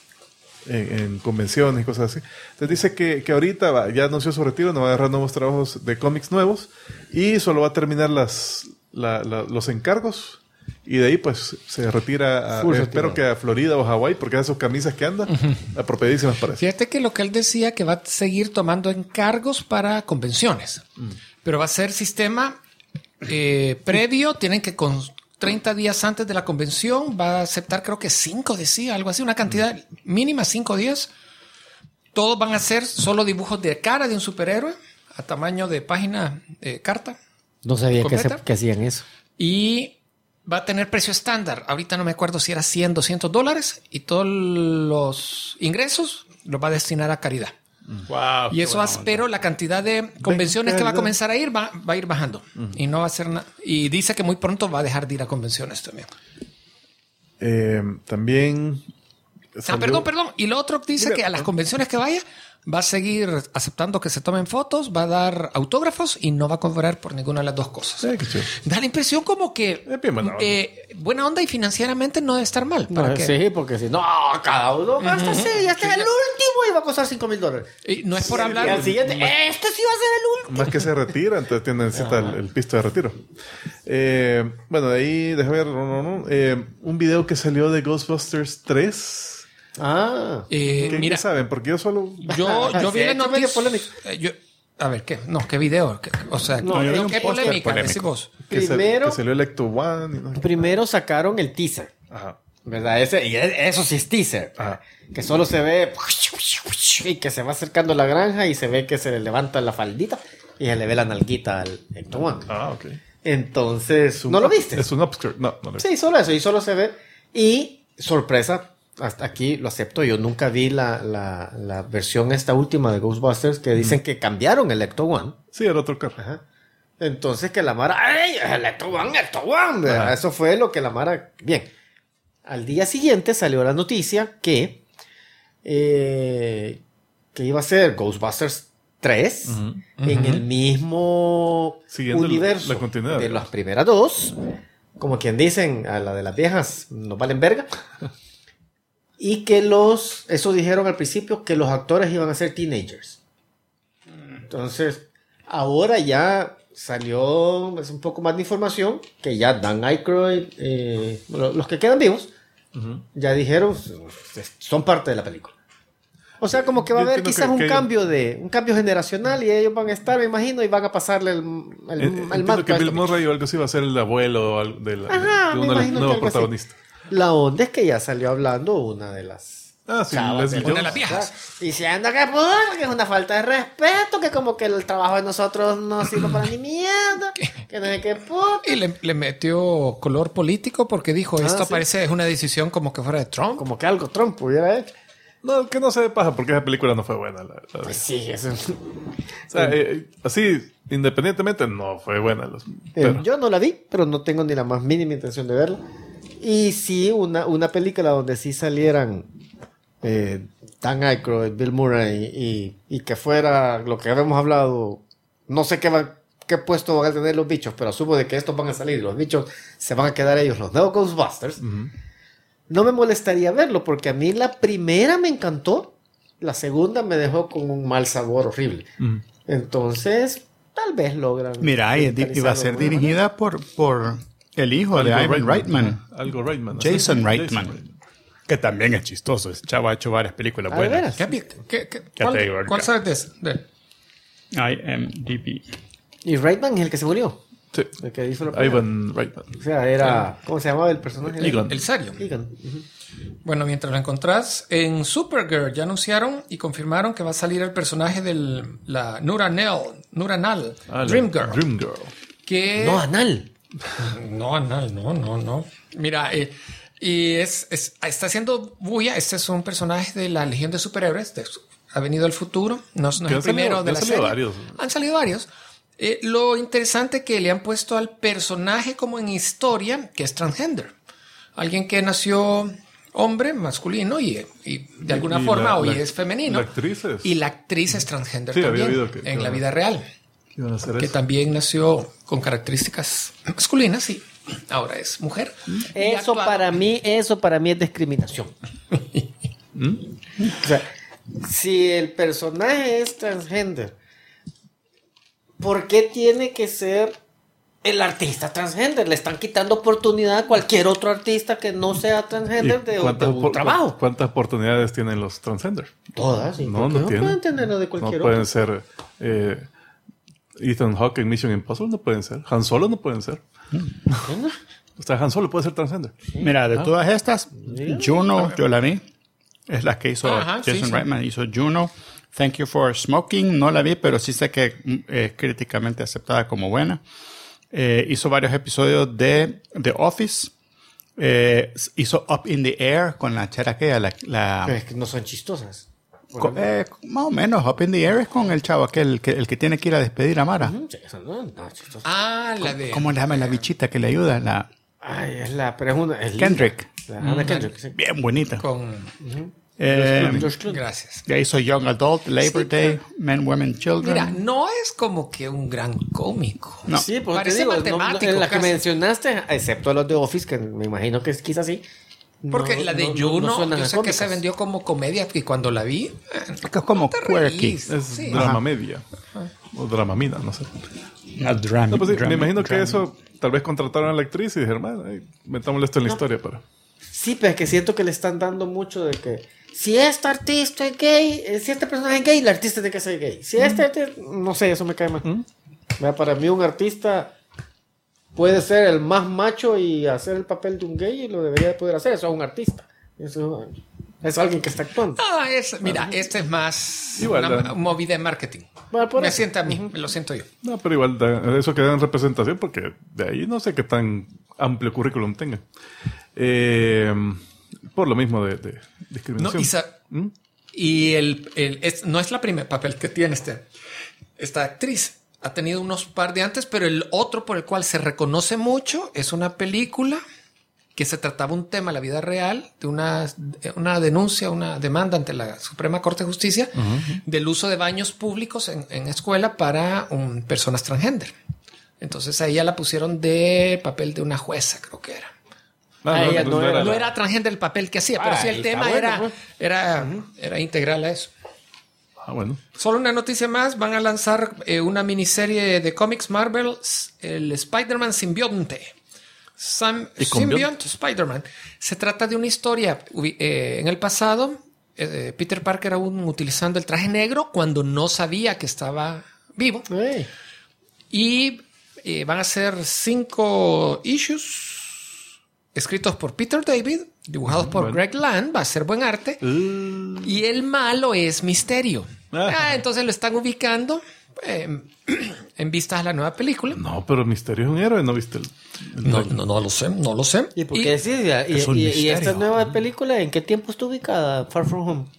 en convenciones y cosas así. Entonces dice que ahorita ya anunció su retiro, no va a agarrar nuevos trabajos de cómics nuevos y solo va a terminar los encargos, y de ahí pues se retira espero que a Florida o Hawái, porque esas camisas que andan apropiadísimas para eso. Fíjate que lo que él decía que va a seguir tomando encargos para convenciones, pero va a ser sistema previo, tienen que con 30 días antes de la convención va a aceptar, creo que 5 decía, algo así, una cantidad mínima, 5 días. Todos van a ser solo dibujos de cara de un superhéroe a tamaño de página carta. No sabía ¿Completa? que hacían eso. Y va a tener precio estándar. Ahorita no me acuerdo si era $100, $200, y todos los ingresos los va a destinar a caridad. Wow. Y eso pero la cantidad de convenciones que va a comenzar a ir va a ir bajando. Y no va a ser nada. Y dice que muy pronto va a dejar de ir a convenciones también. También Perdón. Y lo otro dice que a las convenciones que vaya va a seguir aceptando que se tomen fotos, va a dar autógrafos y no va a cobrar por ninguna de las dos cosas. qué chido. Da la impresión como que bien buena onda. buena onda y financieramente no debe estar mal. ¿Para qué? Sí, porque si no, cada uno gasta así, ya está el último y va a costar $5,000. Y no es por Y hablar. al siguiente, este sí va a ser el último. Más que se retira, entonces necesita el pisto de retiro. Bueno, de ahí, déjame ver, un video que salió de Ghostbusters 3. Mira, ¿Qué saben? Porque yo solo... yo vi la Sí, noticia. medio polémica. A ver, ¿qué? No, ¿qué video? O sea, yo vi un ¿qué póster polémica? polémico. Decís vos. que Primero- salió Electro One. Y no sé qué. Primero sacaron el teaser, Ajá. ¿verdad? Y eso sí es teaser. Ajá. Que solo se ve y que se va acercando a la granja y se ve que se le levanta la faldita y se le ve la nalguita al Hector One. Ok. Entonces, ¿no lo viste? Es un upskirt. No lo vi. Sí, solo eso, y solo se ve. Y, sorpresa, hasta aquí lo acepto, yo nunca vi la versión esta última de Ghostbusters que dicen que cambiaron el Ecto One. Sí, era otro carro. Ajá. Entonces que la Mara, ¡ay! El Ecto One! ¿Verdad? Ajá. Eso fue lo que la Mara... Bien. Al día siguiente salió la noticia que iba a ser Ghostbusters 3 en el mismo Siguiendo universo la continuidad. de las primeras dos. Como quien dicen, a la de las viejas nos valen verga. Y que eso dijeron al principio, que los actores iban a ser teenagers. Entonces, ahora ya salió un poco más de información, que ya Dan Aykroyd, los que quedan vivos, ya dijeron, son parte de la película. O sea, como que va a Yo haber entiendo quizás que un cambio generacional, y ellos van a estar, me imagino, y van a pasarle el Entiendo manto que a Bill esta Murray o algo así va a ser el abuelo de Ajá, uno me de los imagino que nuevos algo así. protagonistas. La onda es que ya salió hablando una de las Sí, chavas Leslie de Una de Jones. las viejas. diciendo que, puta, que es una falta de respeto, que como que el trabajo de nosotros no sirve para ni mierda, que no sé qué puta. Y le metió color político porque dijo, esto sí. parece es una decisión como que fuera de Trump. Como que algo Trump hubiera hecho. No, que no se paja porque esa película no fue buena. Pues sí, eso. O sea, así, independientemente, no fue buena. Pero, Yo no la vi, pero no tengo ni la más mínima intención de verla. Y sí, una película donde sí salieran Dan Aykroyd, Bill Murray y que fuera lo que habíamos hablado. No sé qué puesto van a tener los bichos, pero asumo de que estos van a salir y los bichos se van a quedar ellos, los nuevos Ghostbusters. No me molestaría verlo porque a mí la primera me encantó, la segunda me dejó con un mal sabor horrible. Entonces, tal vez logran. Mira, y iba a ser dirigida por el hijo de Ivan Reitman, Algo Reitman. ¿sí? Jason Reitman, que también es chistoso. Ese chavo ha hecho varias películas ¿de buenas. veras? Ya te digo, ¿Cuál sabes de él? IMDb. Y Reitman es el que se murió. Sí. El que hizo la primera. Ivan Reitman. O sea, era. ¿Cómo se llamaba el personaje? Egon. El serio. Egon. Bueno, mientras lo encontrás, en Supergirl ya anunciaron y confirmaron que va a salir el personaje de la Nuranal, Dream Girl. Dream Girl. Que No, Anal. No. Mira, y está haciendo bulla. Este es un personaje de la Legión de Superhéroes. Ha venido del futuro. No es el primero de la serie. Varios. Han salido varios. Lo interesante que le han puesto al personaje como en historia, que es transgender. Alguien que nació hombre, masculino, y de alguna forma hoy es femenino. La actriz es. Y la actriz es transgender Sí, había también, oído que en la vida real. Iban a hacer Que eso. también nació con características masculinas y ahora es mujer. Y Eso actúa- para mí es discriminación. O sea, si el personaje es transgender, ¿por qué tiene que ser el artista transgender? Le están quitando oportunidad a cualquier otro artista que no sea transgender de un trabajo. ¿Cuántas oportunidades tienen los transgender? Todas, ¿y No, por qué no no tienen. pueden tenerlo de No cualquier pueden otro? ser Ethan Hawke en Mission Impossible, no pueden ser. Han Solo no pueden ser. O sea, Han Solo puede ser transgender. Mira, de todas estas, Juno, yo la vi. Es la que hizo Ajá, Jason sí. Reitman, hizo Juno. Thank You for Smoking, no la vi, pero sí sé que es críticamente aceptada como buena. Hizo varios episodios de The Office. Hizo Up in the Air con la chera que Pero es que no son chistosas. más o menos, Up in the Air es con el chavo aquel, el que tiene que ir a despedir a Mara. Sí, eso no es chistoso. Ah, la de... ¿Cómo le llama la bichita que le ayuda? La Ay, es la pregunta. Kendrick. La Hannah Kendrick, sí. Bien bonita. Con... George Clooney. Gracias. Ya hizo Young Adult, Labor Day, Men, Women, Children. Mira, no es como que un gran cómico. No. Sí, porque Parece te digo, matemático en la que casi. mencionaste, excepto los de Office, que me imagino que es quizás así. Porque no- la de no- Juno, no suenan yo a sé que se cómicas. vendió como comedia y cuando la vi... Que es como te quirky. reís. Es Sí. drama media. O dramamina, no sé. Una drama. No, pues sí, drama, me imagino que drama. eso, tal vez contrataron a la actriz y dijeron, "Man, metámosle esto en la historia para. Sí, pero es que siento que le están dando mucho de que si este artista es gay, si este personaje es gay, el artista tiene que ser gay. Si este artista, no sé, eso me cae mal. Vea, para mí un artista puede ser el más macho y hacer el papel de un gay y lo debería de poder hacer. Eso es un artista. Eso es alguien que está actuando. Ah, mira, este es más Igual, una movida de marketing. Bueno, por Me eso. sienta a mí, me lo siento yo. No, pero igual eso queda en representación porque de ahí no sé qué tan amplio currículum tengan. Por lo mismo de No, discriminación. y no es la primer papel que tiene esta actriz. Ha tenido unos par de antes, pero el otro por el cual se reconoce mucho es una película que se trataba un tema en la vida real de una denuncia, una demanda ante la Suprema Corte de Justicia del uso de baños públicos en escuela para personas transgénero. Entonces a ella la pusieron de papel de una jueza, creo que era. ella no era No era transgénero el papel que hacía, pero sí el está tema bueno, pues. era integral a eso. Ah, bueno. Solo una noticia más, van a lanzar una miniserie de cómics Marvel, el Spider-Man Simbionte. Symbionte Spider-Man. Se trata de una historia en el pasado. Peter Parker aún utilizando el traje negro cuando no sabía que estaba vivo. Ey. Y van a ser 5 issues. escritos por Peter David, dibujados por Greg Land, va a ser buen arte. Y el malo es Misterio. Entonces lo están ubicando en vistas a la nueva película. No, pero Misterio es un héroe, ¿no viste? No lo sé. ¿Y por qué decís? ¿Y esta nueva película en qué tiempo está ubicada? Far From Home.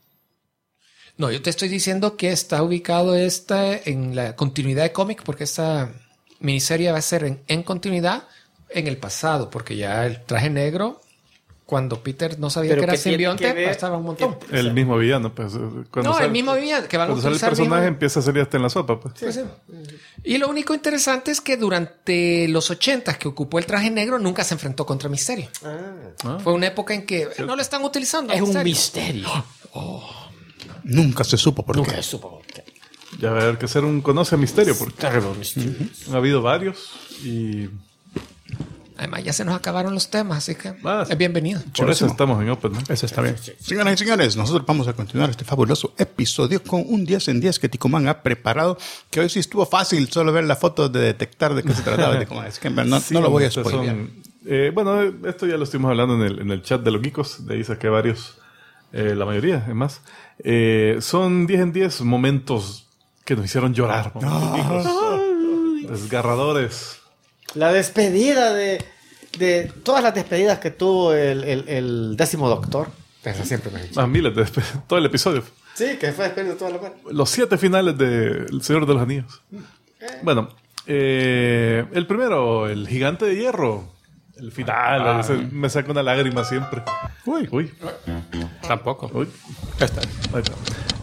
No, yo te estoy diciendo que está ubicado en la continuidad de cómic, porque esta miniserie va a ser en continuidad en el pasado, porque ya el Traje Negro, cuando Peter no sabía que era simbionte, estaba un montón. El mismo villano, pues. El mismo villano que van a utilizar. Cuando sale el personaje empieza a salir hasta en la sopa, pues. Sí. Y lo único interesante es que durante los 80 que ocupó el Traje Negro nunca se enfrentó contra Misterio. Fue una época en que no lo están utilizando. Es un misterio. Nunca se supo por Nunca qué. se supo. Ya va a haber que hacer un conoce a Misterio, porque ha habido varios y... Además, ya se nos acabaron los temas, así que Ah, es bienvenido. Por eso estamos en Open, ¿no? Eso está bien. Señoras y señores, nosotros vamos a continuar este fabuloso episodio con un 10 en 10 que Ticumán ha preparado, que hoy sí estuvo fácil solo ver la foto de detectar de qué se trataba de Ticumán. Es que no lo voy a spoilear. Bueno, esto ya lo estuvimos hablando en el chat de los geekos, de ahí saqué varios, la mayoría, además. Son 10 en 10 momentos que nos hicieron llorar, momentos geekos. Desgarradores. La despedida de todas las despedidas que tuvo el 10º Doctor. Esa siempre me ha dicho. Miles de todo el episodio. Sí, que fue despedido de toda la cual. Los 7 finales de El Señor de los Anillos. Bueno, el primero, el Gigante de Hierro. El final, ese me saca una lágrima siempre. Uy. Tampoco. Uy. Ahí está.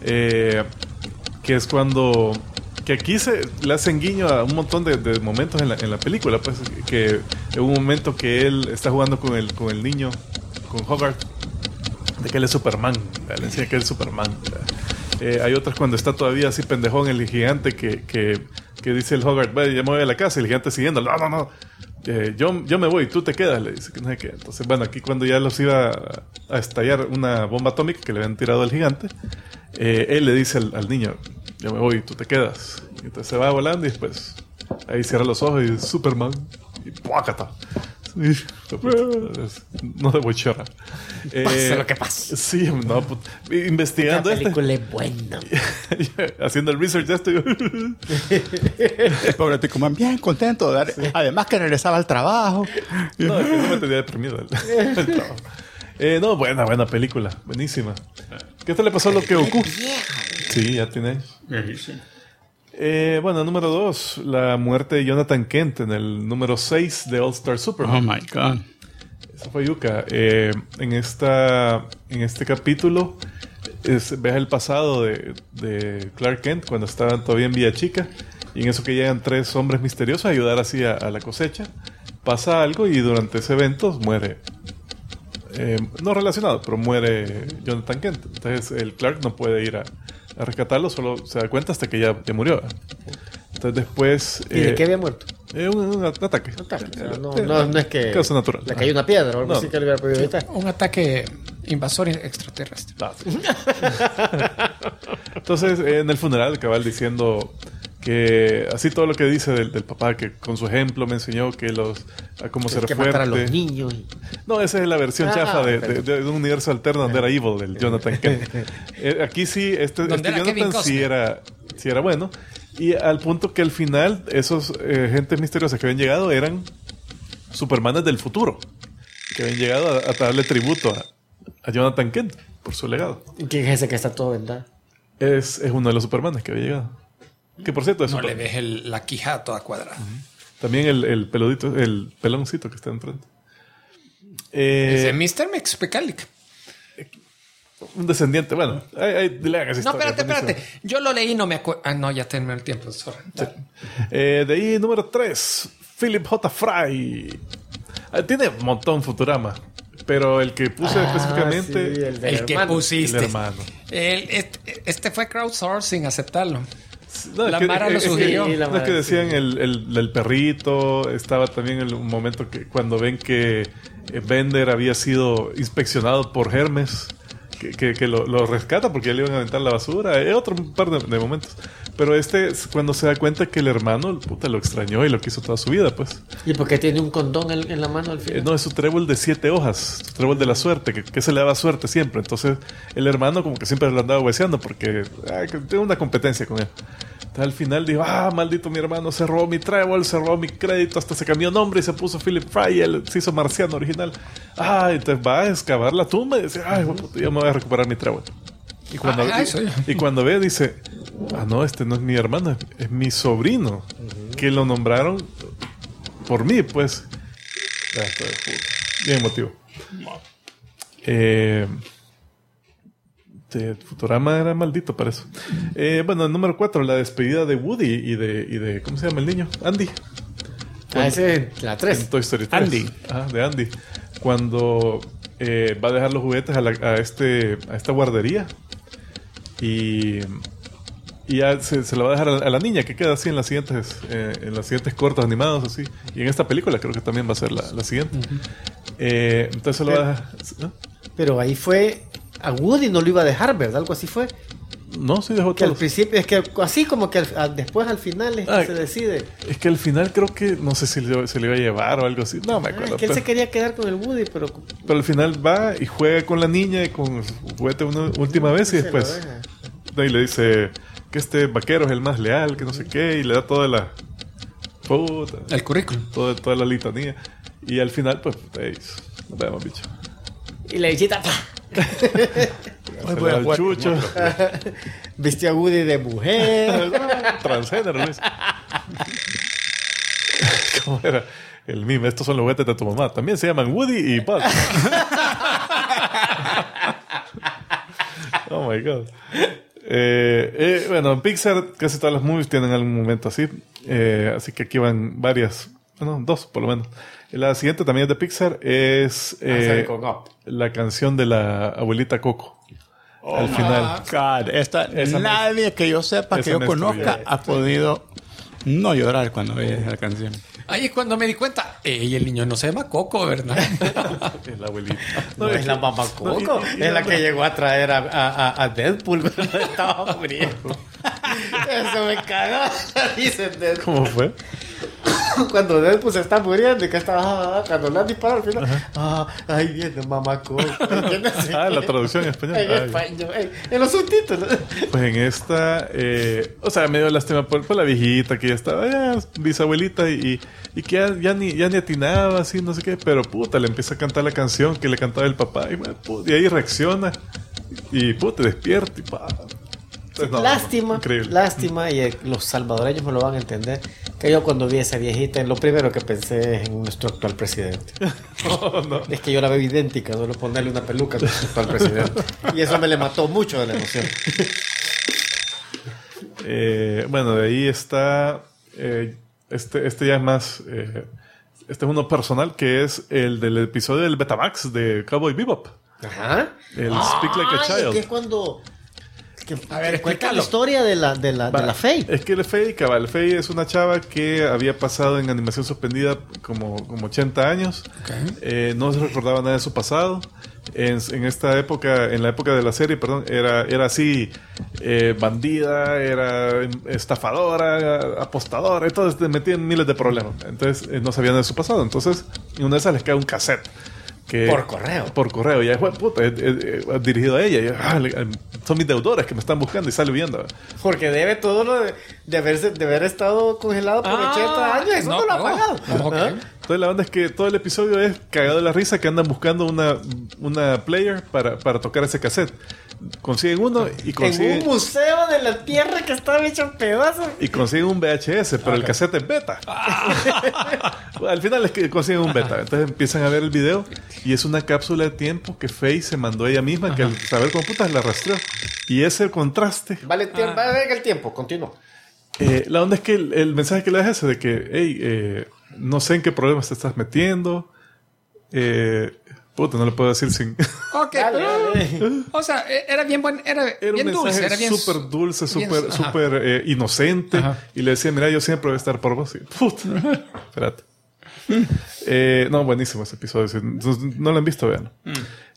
Que es cuando... Que aquí le hacen guiño a un montón de momentos en la película. Pues que en un momento que él está jugando con el niño, con Hogarth, de que él es Superman. Le enseña que él es Superman. Hay otras cuando está todavía así pendejón el gigante que dice el Hogarth, vaya, ya me voy a la casa, y el gigante siguiendo. No. Yo me voy, tú te quedas, le dice que no sé qué. Entonces, bueno, aquí cuando ya los iba a estallar una bomba atómica que le habían tirado al gigante, él le dice al niño, yo me voy, tú te quedas. Y entonces se va volando y después ahí cierra los ojos y dice, Superman, y ¡puácata! No debo llorar. Pase lo que pase. Sí, no, investigando La película es buena. haciendo el research de esto. El pobre Ticumán bien contento. Además que regresaba al trabajo. No, es que no me tenía deprimido el trabajo. No, buena película. Buenísima. ¿Qué te le pasó a lo que Goku? Sí, ya tiene años. Bueno, número 2, la muerte de Jonathan Kent en el número 6 de All Star Superman. Oh my God. Eso fue yuca. En este capítulo ves el pasado de Clark Kent cuando estaban todavía en Villa Chica, y en eso que llegan 3 hombres misteriosos a ayudar así a la cosecha. Pasa algo y durante ese evento muere. No relacionado, pero muere Jonathan Kent. Entonces el Clark no puede ir a rescatarlo, solo se da cuenta hasta que ya murió. Entonces después... ¿Y de qué había muerto? Un ataque. No es que causa natural. le cayó una piedra o algo así que le hubiera podido evitar. Un ataque invasor extraterrestre. Entonces en el funeral cabal diciendo que así todo lo que dice del papá, que con su ejemplo me enseñó que a cómo ser que fuerte. matar a los niños. No, esa es la versión chafa de un universo alterno donde era evil, del Jonathan Kent. Aquí sí, este Jonathan sí era bueno. Y al punto que al final esos gentes misteriosas que habían llegado eran Supermanes del futuro, que habían llegado a darle tributo a Jonathan Kent por su legado. ¿Quién es ese que está todo vendado? Es uno de los Supermanes que había llegado. Que por cierto es no le ves la quijada toda cuadrada. También el peludito, el peloncito que está enfrente. Ese Mr. Mexpecalic. Un descendiente, bueno. No, espérate. Yo lo leí y no me acuerdo. No, ya terminó el tiempo. Sí. De ahí, número 3. Philip J. Fry. Tiene un montón Futurama. Pero el que puse específicamente... Sí, el que pusiste. El hermano. Este fue crowdsourcing, aceptarlo. No, la Mara lo sugirió. No es que decían el perrito. Estaba también un momento que cuando ven que Bender había sido inspeccionado por Hermes, que lo rescata porque ya le iban a aventar la basura. Otro par de momentos. Pero cuando se da cuenta que el hermano, puta, lo extrañó y lo quiso toda su vida, pues. ¿Y por qué tiene un condón en la mano al final? No, es su trébol de 7 hojas, su trébol de la suerte, que se le daba suerte siempre. Entonces, el hermano como que siempre lo andaba hueseando porque que tiene una competencia con él. Entonces, al final dijo, maldito mi hermano, se robó mi trébol, se robó mi crédito, hasta se cambió nombre y se puso Philip Fry, él se hizo marciano original. Entonces va a excavar la tumba y dice, puta, ya me voy a recuperar mi trébol. Y cuando ve, dice, no, este no es mi hermano, es mi sobrino, que lo nombraron por mí, pues. Bien emotivo. Futurama era maldito para eso. Bueno, el número 4, la despedida de Woody y de ¿cómo se llama el niño? Andy. Ese es la 3. En Toy Story 3. Andy. De Andy. Cuando va a dejar los juguetes a esta guardería y ya se lo va a dejar a la niña, que queda así en las siguientes cortos animados así. Y en esta película creo que también va a ser la siguiente. Entonces se lo va a dejar, ¿no? Pero ahí fue a Woody, no lo iba a dejar, ¿verdad? Algo así fue. No, sí dejó Que al todo. principio, es que así como que después al final es que se decide. Es que al final creo que no sé si se le iba a llevar o algo así. No me acuerdo. Es que él se quería quedar con el Woody, pero al final va y juega con la niña y con su juguete una última vez y después y le dice que este vaquero es el más leal, que no sé qué, y le da toda la puta, El currículum. toda la litanía. Y al final, pues, nos vemos, bicho. y la visita Se le da el chucho. vistió a Woody de mujer. Transgénero, Luis. ¿Cómo era? El meme, estos son los juguetes de tu mamá. También se llaman Woody y Buzz. Oh my God. Bueno, en Pixar casi todas las movies tienen algún momento así. Así que aquí van varias. Bueno, 2 por lo menos. La siguiente también es de Pixar. Es la canción de la abuelita Coco. Al final. God, nadie que yo sepa, que yo conozca, ha podido no llorar cuando ve esa canción. Ahí es cuando me di cuenta, y el niño no se llama Coco, ¿verdad? Es la abuelita. No, es la mamá Coco. Es la que llegó a traer a Deadpool cuando estaba muriendo. Eso me cagó. Dicen Deadpool. ¿Cómo fue? Cuando Deadpool se está muriendo y que estaba cuando le han disparado al final. Ahí viene mamá Coco. La traducción en español. En español. En los subtítulos. Pues en esta, o sea, me dio lástima por la viejita que ya estaba, bisabuelita y que ya ni atinaba, así, no sé qué, pero puta, le empieza a cantar la canción que le cantaba el papá y ahí reacciona y puta, despierta y pa. Entonces, Lástima, y los salvadoreños me lo van a entender, que yo cuando vi a esa viejita, lo primero que pensé es en nuestro actual presidente. No. Es que yo la veo idéntica, solo ponerle una peluca a nuestro actual presidente. Y eso me le mató mucho de la emoción. Bueno, de ahí está este ya es más este es uno personal, que es el del episodio del Betamax de Cowboy Bebop. Ajá. El Speak Like a Child. Que es cuando A ver, cuenta explícalo. la historia de la Faye. Es que el Faye es una chava que había pasado en animación suspendida como 80 años. Okay. No se recordaba nada de su pasado. En esta época, en la época de la serie, perdón, era así, bandida, era estafadora, apostadora, entonces te metía en miles de problemas. Entonces no sabían de su pasado. Entonces, en una de esas les cae un cassette. Por correo. Ya fue dirigido a ella. Son mis deudores que me están buscando y sale viendo. Porque debe todo lo de haber estado congelado por 80 años. Eso no lo ha pagado. Okay. Entonces la onda es que todo el episodio es cagado de la risa, que andan buscando una player para tocar ese cassette. Consiguen uno y consiguen... En un museo de la tierra que estaba hecho en pedazos. Y consiguen un VHS, pero el cassette es beta. Al final es que consiguen un beta. Entonces empiezan a ver el video y es una cápsula de tiempo que Faye se mandó a ella misma, que al saber cómo putas la rastreó. Y ese contraste... Vale ver el tiempo, continúa. La onda es que el mensaje que le das es ese de que, no sé en qué problemas te estás metiendo. No lo puedo decir sin... Ok, o sea, era bien buen, era bien un dulce, era mensaje bien súper dulce, bien- súper inocente. Ajá. Y le decía, mira, yo siempre voy a estar por vos. Y, espérate. No, buenísimo ese episodio. Si no lo han visto, vean.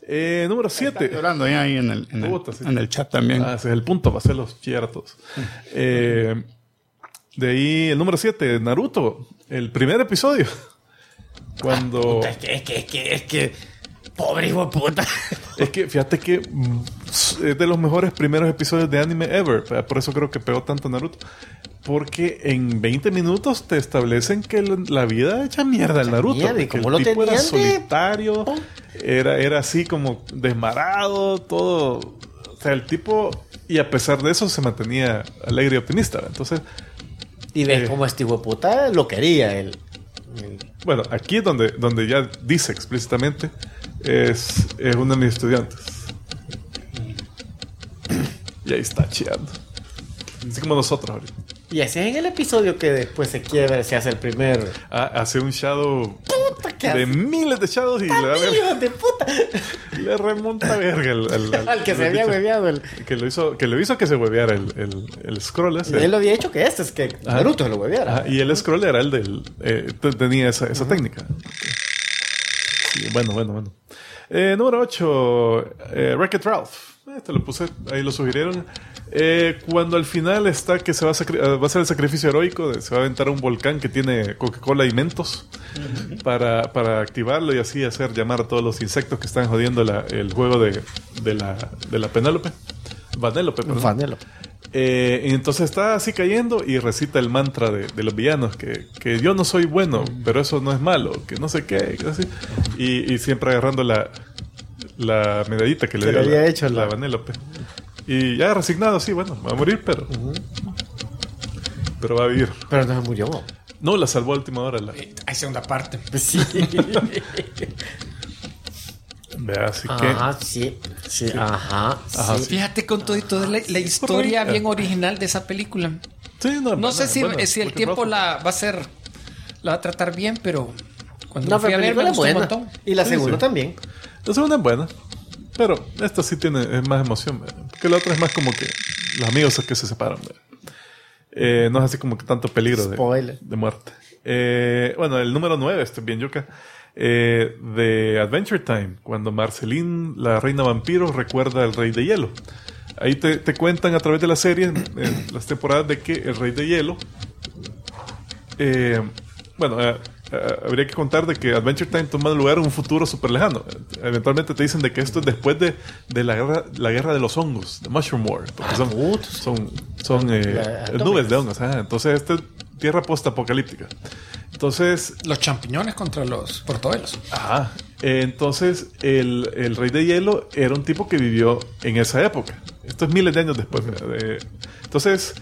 Número 7. Llorando ya ahí en el chat también. Ese es el punto para hacerlos chillar a todos. De ahí el número 7, Naruto. El primer episodio. Cuando... Es que... Pobre hijo de puta. Es que fíjate que es de los mejores primeros episodios de anime ever. Por eso creo que pegó tanto Naruto. Porque en 20 minutos te establecen que la vida hecha mierda el Naruto. Mierda, ¿y cómo lo el tipo era tenían solitario, era así como desmarado, todo. O sea, el tipo, y a pesar de eso, se mantenía alegre y optimista. Entonces... Y ves cómo este hijo de puta lo quería él. Bueno, aquí es donde ya dice explícitamente, es uno de mis estudiantes. Y ahí está chillando. Así como nosotros ahorita. Y así es en el episodio que después se quiebra, se hace el primer... Hace un shadow ¿qué de hace? miles de shadows y ¡Hijo de puta! le remonta verga Al que se había hueveado el... que lo hizo que se hueveara el scroll ese. Y él lo había hecho que es que Naruto se lo hueveara. Y el scroll era el del... tenía esa técnica. Sí, bueno. Número 8. Wreck-It Ralph. Este lo puse, ahí lo sugirieron. Cuando al final está que va a hacer el sacrificio heroico, se va a aventar a un volcán que tiene Coca-Cola y Mentos para activarlo y así hacer llamar a todos los insectos que están jodiendo el juego de la Penélope. Vanellope, perdón. Vanellope. Y entonces está así cayendo y recita el mantra de los villanos que yo no soy bueno, pero eso no es malo, que no sé qué, que así. Y siempre agarrando la medallita que le dio había hecho la Vanellope. Y ya resignado, sí, bueno, va a morir, pero va a vivir. Pero no se murió. No, la salvó a última hora. Hay segunda parte. Sí. Vea, así que... Ajá, sí. Ajá, sí. Fíjate con todo y toda la historia bien original de esa película. Sí, No sé si el tiempo la va a tratar bien, pero cuando la fui a ver me gustó un montón. Y la segunda también. La segunda es buena. Pero esta sí es más emoción, ¿verdad? Porque la otra es más como que los amigos que se separan, ¿verdad? No es así como que tanto peligro de muerte. Bueno, el número 9, este es bien yuca. De Adventure Time, cuando Marceline, la reina vampiro, recuerda al rey de hielo. Ahí te cuentan a través de la serie, en las temporadas, de que el rey de hielo... habría que contar de que Adventure Time toma lugar en un futuro súper lejano. Eventualmente te dicen de que esto es después de la guerra de los hongos, de Mushroom War, porque son nubes de hongos. Entonces, esta es tierra post-apocalíptica. Entonces... Los champiñones contra los portobelos. Ajá. Entonces, el rey de hielo era un tipo que vivió en esa época. Esto es miles de años después. Entonces...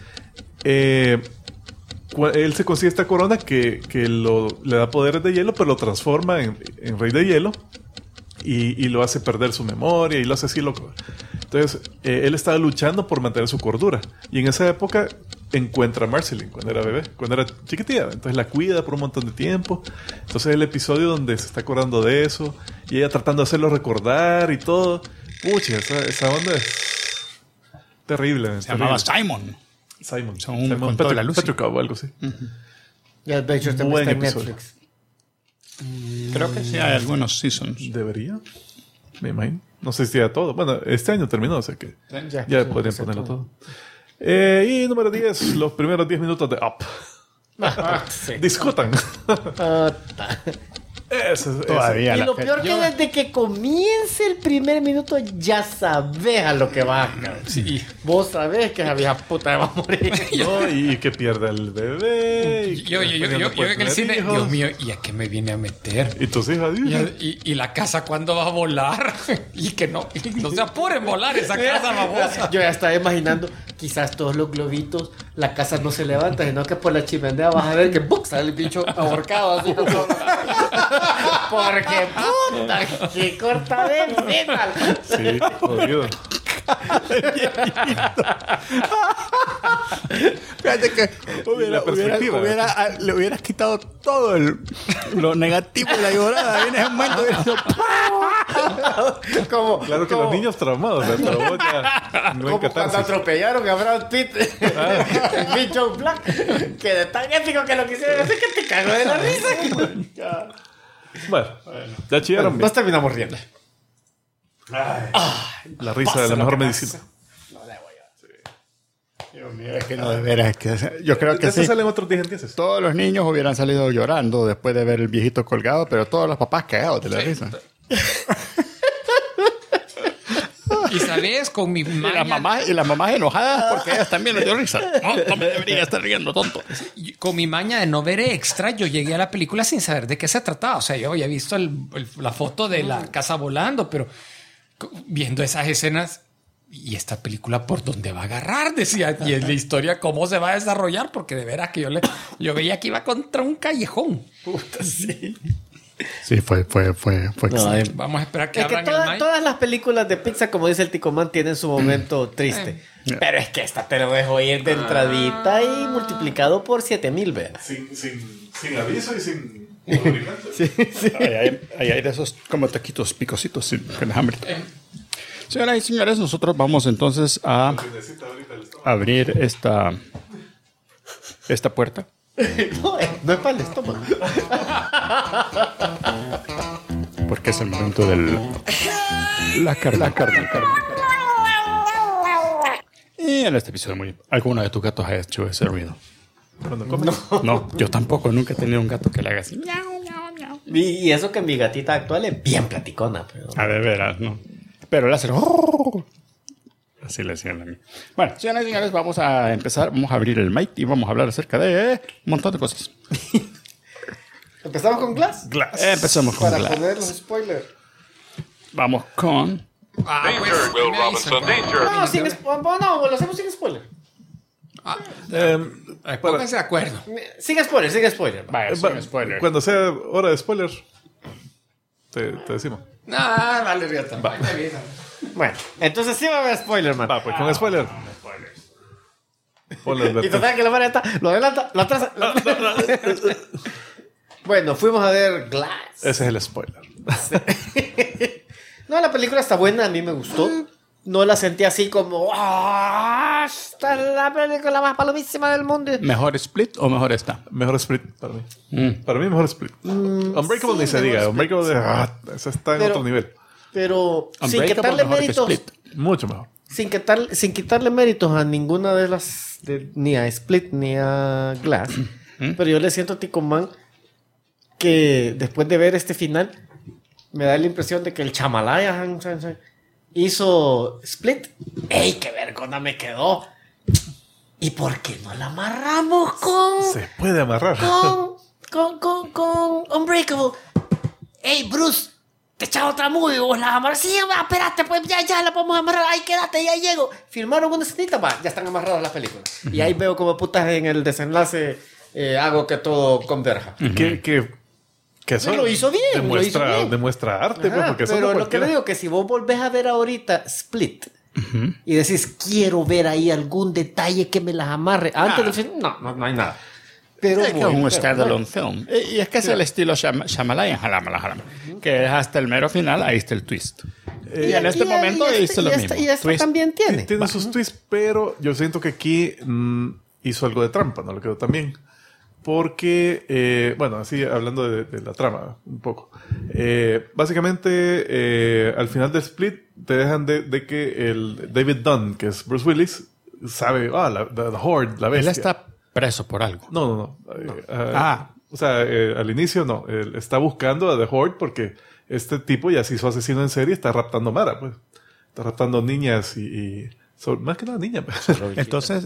él se consigue esta corona que le da poderes de hielo, pero lo transforma en rey de hielo y lo hace perder su memoria y lo hace así loco. Entonces, él estaba luchando por mantener su cordura. Y en esa época encuentra a Marceline cuando era bebé, cuando era chiquitilla. Entonces la cuida por un montón de tiempo. Entonces el episodio donde se está acordando de eso y ella tratando de hacerlo recordar y todo. Pucha, esa onda es terrible. Se llamaba Simon. Simon con toda la luz. Petrikov o algo así. Y Adventure también está en Netflix. Creo que sí, hay algunos seasons. ¿Debería? Me imagino. No sé si ya todo. Bueno, este año terminó, o sea que ya podrían ponerlo todo. Y número 10, los primeros 10 minutos de Up. Sí. Discutan. Todavía. Y lo peor que desde que comience el primer minuto ya sabes a lo que va. Sí. Vos sabés que esa vieja puta va a morir. No, y que pierda el bebé. Yo en el cine, hijos. Dios mío, ¿y a qué me viene a meter? Y tus hijas, Y la casa cuándo va a volar y que no se apuren volar esa casa babosa. Yo ya estaba imaginando, quizás todos los globitos, la casa no se levanta, sino que por la chimenea vas a ver que ¡buc! Sale el bicho ahorcado así. Porque puta, que corta del final. Sí, jodido. Fíjate que le hubieras quitado todo lo negativo de la llorada. Viene ese momento Claro que los niños traumados, pero vos ya no hay como cuando atropellaron a Brad Pitt el bicho Black, que de tan épico que lo quisieron hacer que te cagó de la risa. Bueno, ya chillaron. Nos terminamos riendo. La risa es la mejor medicina. Dios mío, es que no, de veras, es que yo creo que De eso sí. salen otros 10 Todos los niños hubieran salido llorando después de ver el viejito colgado, pero todos los papás cagados de la risa. Y sabes, con mi Y maña, las mamás enojadas porque ellas también les dio risa. No me debería estar riendo, tonto. con mi maña de no ver extra, yo llegué a la película sin saber de qué se trataba. O sea, yo había visto la foto de la casa volando, pero viendo esas escenas, ¿y esta película por dónde va a agarrar? Decía, y es la historia, cómo se va a desarrollar, porque de veras que yo veía que iba contra un callejón. Puta, sí. Sí, fue No, Vamos a esperar que es que abran el mic. todas las películas de Pixar, como dice el Ticomán, tienen su momento triste. Pero es que esta te lo dejo ir de entradita y multiplicado por 7,000 veces. Sin aviso y sin... Ahí hay de esos como taquitos picositos con hambre. Señoras y señores, nosotros vamos entonces a abrir esta puerta. No, no es para el estómago. Porque es el momento del... La carne. Y en este episodio, ¿alguno de tus gatos ha hecho ese ruido? Cuando comes. No, yo tampoco. Nunca he tenido un gato que le haga así. Y eso que mi gatita actual es bien platicona. Pero... A de veras, ¿no? Pero él hace... Así le decían a mí. Bueno, señoras y señores, vamos a empezar. Vamos a abrir el mic y vamos a hablar acerca de un montón de cosas. ¿Empezamos con Glass? Empezamos con Para Glass. poner los spoilers. Vamos con... Pues, Will me Robinson, avisan. danger. No, no, lo hacemos sin spoiler. Pónganse de acuerdo. Sin spoiler. Vaya, sin spoiler. Cuando sea hora de spoiler, te decimos. Vale, Riata. Me avisan. Bueno, entonces sí va a haber spoiler, man. Va, pues con spoiler. Ponle Y advertencia. total que la maneta lo adelanta, lo atrasa. Bueno, fuimos a ver Glass. Ese es el spoiler. No, la película está buena, a mí me gustó. No la sentí así como... ¡Ah! Esta es la película más palomísima del mundo. ¿Mejor Split o mejor esta? Mejor Split para mí. Para mí mejor Split. Unbreakable sí, ni se mejor diga. Split, Unbreakable eso está en Pero- otro nivel. Pero sin Unbreakable quitarle mejor que méritos... Split. Mucho mejor. Sin quitarle méritos a ninguna de las... ni a Split ni a Glass. Pero yo le siento a Ticomán que después de ver este final me da la impresión de que el Chamalaya hizo Split. ¡Ey, qué vergüenza me quedó! ¿Y por qué no la amarramos con... Se puede amarrar. con Unbreakable? ¡Ey, Bruce! Te echaba otra movie, vos la amarras. Sí, va, espérate, pues ya la podemos amarrar. Ay, quédate, ya llego. Filmaron una escenita, va, ya están amarradas las películas. Y ahí veo como putas en el desenlace hago que todo converja. Que eso Lo hizo bien, demuestra, lo hizo bien. demuestra arte, pues, Ajá, porque eso pero no lo que le cualquiera. digo que si vos volvés a ver ahorita Split y decís quiero ver ahí algún detalle que me las amarre antes del film, no hay nada. Pero Es que es bueno, un pero standalone film. Y es que es el estilo Shyamalan, que es hasta el mero final, ahí está el twist. Y en este momento hizo lo mismo. Y esta Twist. también tiene. Tiene sus twists, pero yo siento que aquí hizo algo de trampa, no le quedó tan bien. Porque, bueno, así hablando de la trama un poco. Básicamente, al final de Split, te dejan de que el David Dunn, que es Bruce Willis, sabe, the Horde, la Él bestia. está preso por algo. No. Ah. O sea, al inicio no. Él está buscando a The Horde porque este tipo ya se hizo asesino en serie, está raptando Mara, pues. Está raptando niñas más que nada niñas. Pues. Entonces,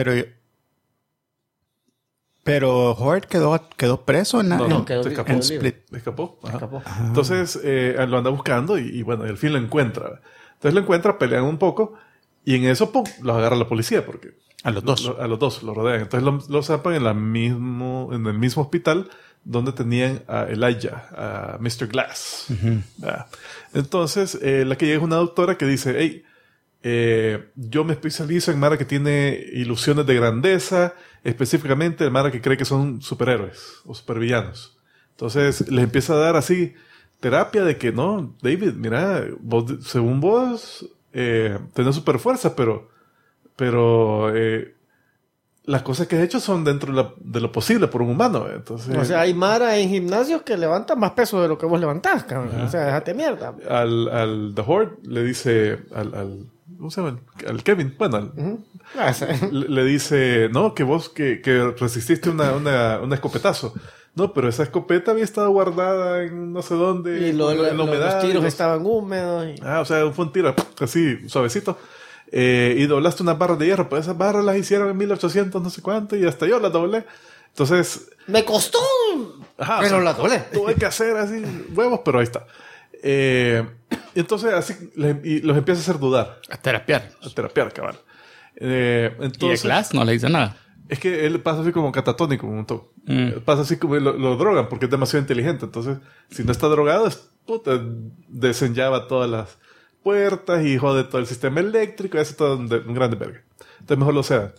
pero Horde quedó preso en No, quedó se libre. escapó. en Split. Escapó. Ajá. Escapó. Entonces lo anda buscando y bueno, al fin lo encuentra. Entonces lo encuentra, pelean un poco y en eso, ¡pum!, los agarra la policía porque A los dos. a los dos los rodean. Entonces los zapan en el mismo hospital donde tenían a Elijah, a Mr. Glass. Entonces la que llega es una doctora que dice, hey, yo me especializo en Mara que tiene ilusiones de grandeza, específicamente en Mara que cree que son superhéroes o supervillanos. Entonces les empieza a dar así terapia de que no, David, mira, según vos tenés super fuerza, pero las cosas que has hecho son dentro de lo posible por un humano. Entonces, O sea, hay mara en gimnasios que levantan más peso de lo que vos levantás, cabrón. O sea, déjate mierda. al The Horde le dice ¿cómo se llama? Al Kevin. Bueno, le dice, no, que vos que resististe una escopetazo. No, pero esa escopeta había estado guardada en no sé dónde. Y en la humedad, los tiros estaban húmedos. O sea, fue un tiro así, suavecito. Y doblaste unas barras de hierro, pues esas barras las hicieron en 1800 no sé cuánto y hasta yo las doblé. Entonces... Me costó, pero la doblé. Tuve que hacer así huevos, pero ahí está. Entonces así y los empieza a hacer dudar. A terapiar. A terapiar, cabal. ¿Y de Glass no le dice nada? Es que él pasa así como catatónico un montón. Pasa así como lo drogan porque es demasiado inteligente. Entonces, si no está drogado, desenllava todas las puertas y jode todo el sistema eléctrico y hace todo un grande verga. Entonces mejor lo sea.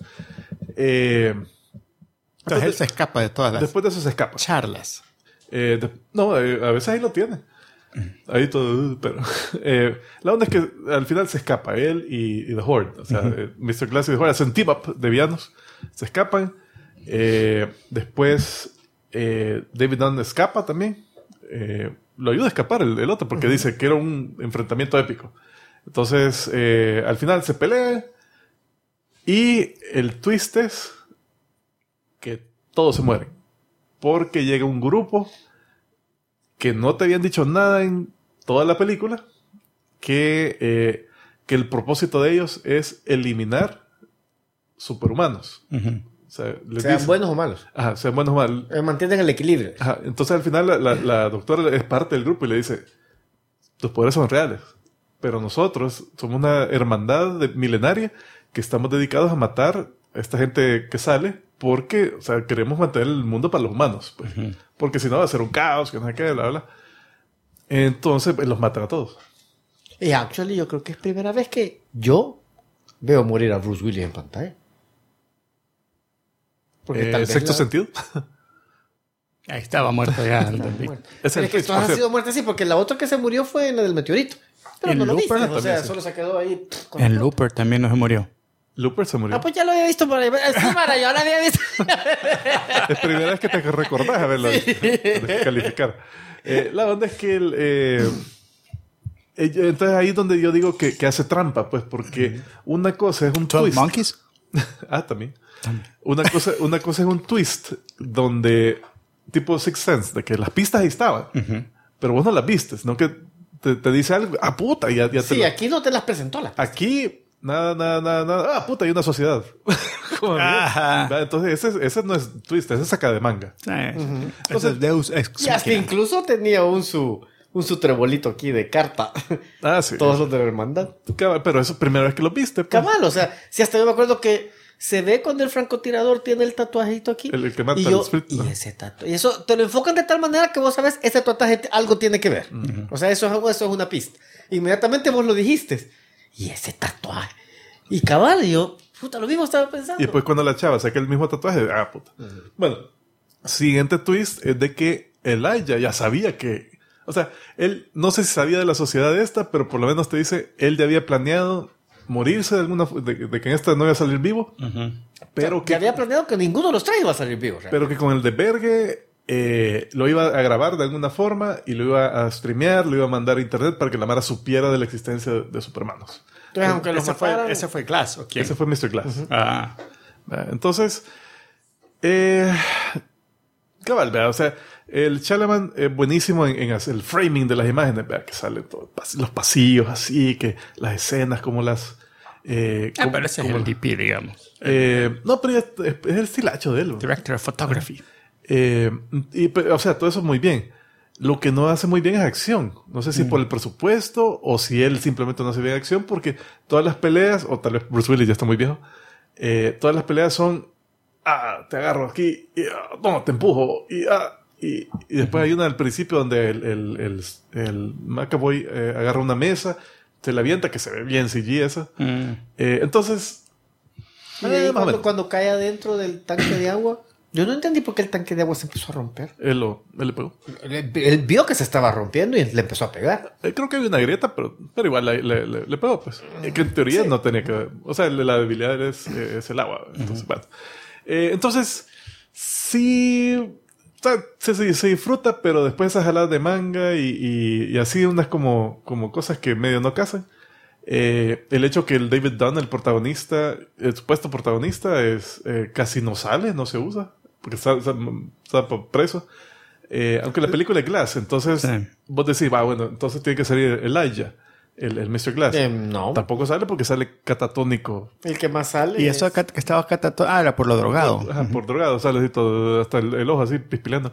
Entonces él se escapa de todas las después de eso se escapa. charlas. No, a veces ahí lo tiene. Ahí todo, pero la onda es que al final se escapa él y The Horde. O sea, Mr. Glass y The Horde hacen team up de villanos. Se escapan. Después David Dunn escapa también. Lo ayuda a escapar el otro porque dice que era un enfrentamiento épico. Entonces, al final se pelea y el twist es que todos se mueren porque llega un grupo que no te habían dicho nada en toda la película, que el propósito de ellos es eliminar superhumanos. O sea, sean buenos o malos. Ajá, sean buenos o malos. Mantienen el equilibrio. Ajá, entonces al final la doctora es parte del grupo y le dice, tus poderes son reales, pero nosotros somos una hermandad milenaria que estamos dedicados a matar a esta gente que sale porque, o sea, queremos mantener el mundo para los humanos. Pues. Porque si no va a ser un caos, que no sé qué, bla, bla. Entonces pues, los matan a todos. Y actually yo creo que es primera vez que yo veo morir a Bruce Willis en pantalla. ¿Sexto sentido? Ahí estaba muerto ya. Es que todas han sido muertes así, porque la otra que se murió fue en la del meteorito. Pero no lo viste, o sea, solo se quedó ahí. En Looper también no se murió. Looper se murió. Ah, pues ya lo había visto por ahí. Sí, Mara, yo lo había visto. Es primera vez que te recordás haberlo calificar. La onda es que entonces ahí es donde yo digo que hace trampa, pues, porque una cosa es un 12 twist. Monkeys. También. Una cosa es un twist donde, tipo Sixth Sense, de que las pistas ahí estaban, pero vos no las viste, sino que te dice algo, puta, ya sí, aquí no te las presentó las pistas. Aquí, nada, puta, hay una sociedad. Entonces, ese no es twist, ese es saca de manga. Sí. Entonces, Deus Ex y hasta incluso tenía un su trebolito aquí de carta. Sí. Todos los de la hermandad. Pero eso es primera vez que lo viste. Pues. Cabal, o sea, si hasta yo me acuerdo que se ve cuando el francotirador tiene el tatuajito aquí. El que mata y ese tatuaje. Y eso te lo enfocan de tal manera que vos sabes, ese tatuaje algo tiene que ver. O sea, eso es una pista. Inmediatamente vos lo dijiste. Y ese tatuaje. Y cabal, yo, puta, lo mismo estaba pensando. Y después cuando la chava saca el mismo tatuaje, puta. Bueno, siguiente twist es de que Elijah ya sabía que... O sea, él no sé si sabía de la sociedad esta, pero por lo menos te dice, él ya había planeado morirse de que en esta no iba a salir vivo. Pero que había planeado que ninguno de los tres iba a salir vivo. Pero que con el de Berge lo iba a grabar de alguna forma y lo iba a streamear, lo iba a mandar a internet para que la Mara supiera de la existencia de Supermanos. Entonces, aunque los mataran... Ese fue Glass, ¿o quién? Ese fue Mr. Glass. Entonces, cabal, ¿verdad? O sea, el Shalaman es buenísimo en hacer el framing de las imágenes, ¿verdad? Que salen los pasillos así, que las escenas como las... pero ese es el DP, digamos. No, pero es el estilacho de él, ¿no? Director of Photography. O sea, todo eso muy bien. Lo que no hace muy bien es acción. No sé si por el presupuesto o si él simplemente no hace bien acción, porque todas las peleas, o tal vez Bruce Willis ya está muy viejo, todas las peleas son, te agarro aquí, y, no, te empujo, y después hay una al principio donde el McAvoy agarra una mesa, se la avienta, que se ve bien CG esa. Entonces, cuando cae adentro del tanque de agua, yo no entendí por qué el tanque de agua se empezó a romper. Él le pegó. Él vio que se estaba rompiendo y le empezó a pegar. Creo que había una grieta, pero igual le pegó, pues. Que en teoría no tenía que ver. O sea, la debilidad es el agua. Entonces, bueno. Entonces, sí, o sea, se disfruta, pero después esas jaladas de manga y así unas como cosas que medio no casan. El hecho que el David Dunn, el protagonista, el supuesto protagonista, casi no sale, no se usa, porque está preso. Aunque la película es Glass, entonces vos decís, bueno, entonces tiene que salir Elijah, el Mr. Glass. No. Tampoco sale porque sale catatónico. El que más sale. Y eso que estaba catatónico. Ah, era por lo drogado. Ajá, por drogado, sale así todo, hasta el ojo así pispileando.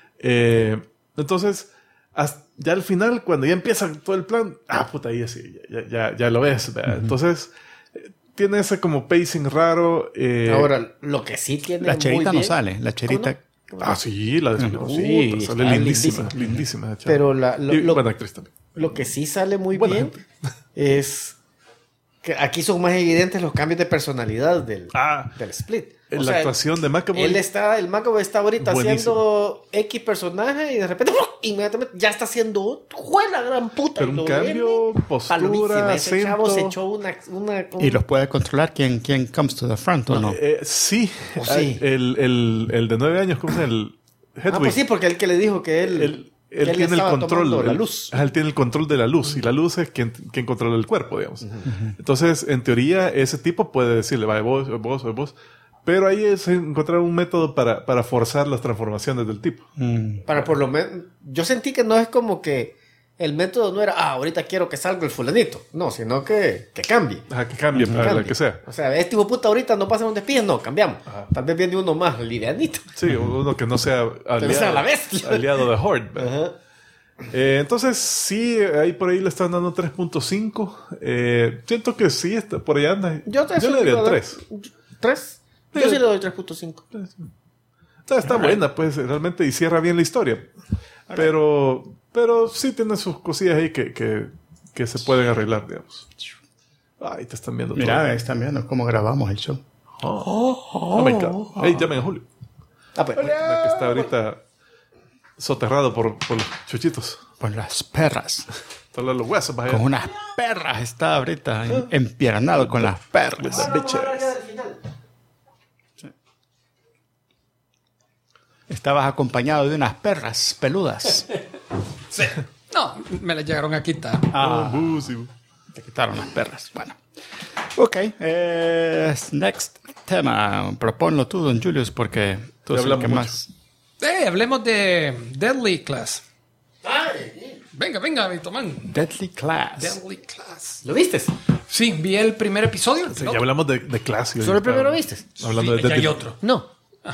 Entonces, ya al final, cuando ya empieza todo el plan, puta, ahí así, ya lo ves, ¿verdad? Entonces, tiene ese como pacing raro. Ahora, lo que sí tiene. La cherita muy no bien, sale. La cherita. Sí, la de Sí, puta, está sale lindísima. Pero buena actriz también. lo que sí sale muy Buena bien es que aquí son más evidentes los cambios de personalidad del Split. O sea, actuación de McAvoy. El McAvoy está ahorita Buenísimo. haciendo X personaje y de repente inmediatamente ya está haciendo ¡juela gran puta! Pero un cambio, postura, palomísima. Ese chavo se acento. echó Y los puede controlar quién comes to the front o no. Sí. Sí. El de 9 años, ¿cómo se llama? El Hedwig. pues sí, porque el que le dijo que él Él tiene el control. la luz. Él tiene el control de la luz. Y la luz es quien controla el cuerpo, digamos. Entonces, en teoría, ese tipo puede decirle, vaya, vos. Pero ahí es encontrar un método para forzar las transformaciones del tipo. Para por lo menos, yo sentí que no es como que el método no era, ahorita quiero que salga el fulanito. No, sino que cambie. Ajá, que cambie para lo que sea. O sea, este hijo puta ahorita no pasa un despido, no, cambiamos. Tal vez viene uno más livianito. Sí, uno que no sea no sea la bestia. aliado de Horde. Ajá. Entonces, sí, ahí por ahí le están dando 3.5. Siento que sí, está, por ahí anda. Yo le daría 3. ¿3? Yo sí le doy 3.5. Está buena, pues, realmente, y cierra bien la historia. Pero sí tiene sus cosillas ahí que se pueden arreglar, digamos. Ay, te están viendo Mira, todo. están viendo cómo grabamos el show. Oh my God. Hey, llamen a Julio. Pues. Que está ahorita soterrado por los chuchitos. Por las perras. Todos los huesos para allá. Con unas perras está ahorita empiernado con las perras. Estabas acompañado de unas perras peludas. Sí. No, me la llegaron a quitar. Sí. Te quitaron las perras. Bueno. Ok. Next tema. Proponlo tú, don Julius, porque tú eres el que hablamos más... Hablemos de Deadly Class. Venga, mi tomán. Deadly Class. Deadly Class. ¿Lo viste? Sí, vi el primer episodio. Sí, ya hablamos de clase. ¿Solo el primero viste? Hablando Sí, de ya hay Deadly, otro. No.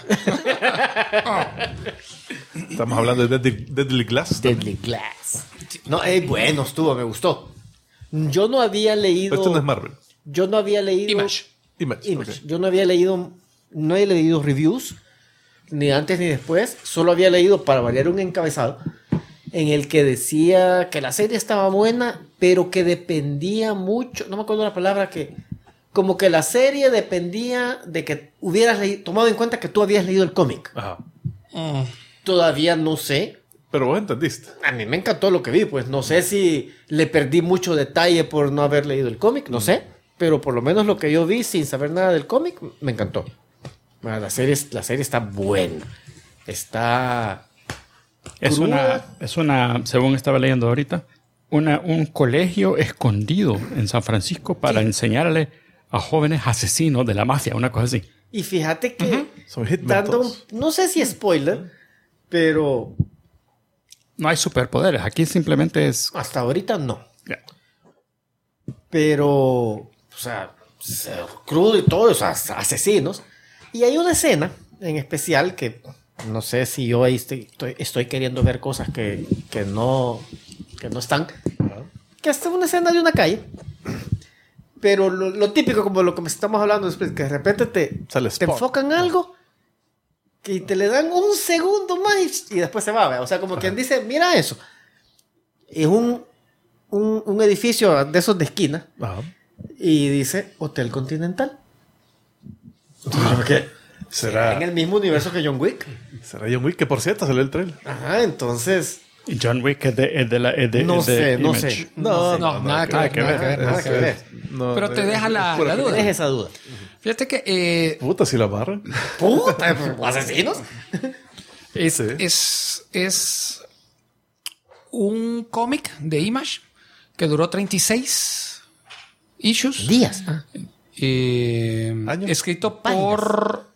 estamos hablando de Deadly Glass. Deadly Glass. No, bueno estuvo, me gustó. Yo no había leído... Pero esto no es Marvel. Yo no había leído... Image. Image. Ok. Yo no había leído... No he leído reviews, ni antes ni después. Solo había leído, para variar, un encabezado en el que decía que la serie estaba buena, pero que dependía mucho... No me acuerdo la palabra que... Como que la serie dependía de que hubieras tomado en cuenta que tú habías leído el cómic. Ajá. Todavía no sé. Pero vos entendiste. A mí me encantó lo que vi, pues no sé si le perdí mucho detalle por no haber leído el cómic, no sé. Pero por lo menos lo que yo vi sin saber nada del cómic, me encantó. Bueno, la serie está buena. Está... Es una, según estaba leyendo ahorita, un colegio escondido en San Francisco para enseñarle a jóvenes asesinos de la mafia, una cosa así. Y fíjate que... Son hitmen dando todos. no sé si spoiler, pero No hay superpoderes, aquí simplemente es... hasta ahorita no. Ya. Pero, o sea, crudo y todo, o sea, asesinos. Y hay una escena en especial que no sé si yo ahí estoy queriendo ver cosas que no están. Que hasta una escena de una calle. Pero lo típico, como lo que estamos hablando después, que de repente te enfocan algo y te le dan un segundo más y después se va, ¿ve? O sea, como quien dice, mira eso. Es un edificio de esos de esquina. Ajá. Y dice Hotel Continental. ¿Qué? ¿Será En el mismo universo que John Wick. John Wick? Que por cierto salió el trailer. Ajá, entonces... Y John Wick es de No sé. No, nada que ver. Nada que ver. No, Pero te deja la pura duda. Es esa duda. Fíjate que Puta, si la barran. Puta, asesinos. es un cómic de Image que duró 36 issues. Días. ¿Años? Escrito por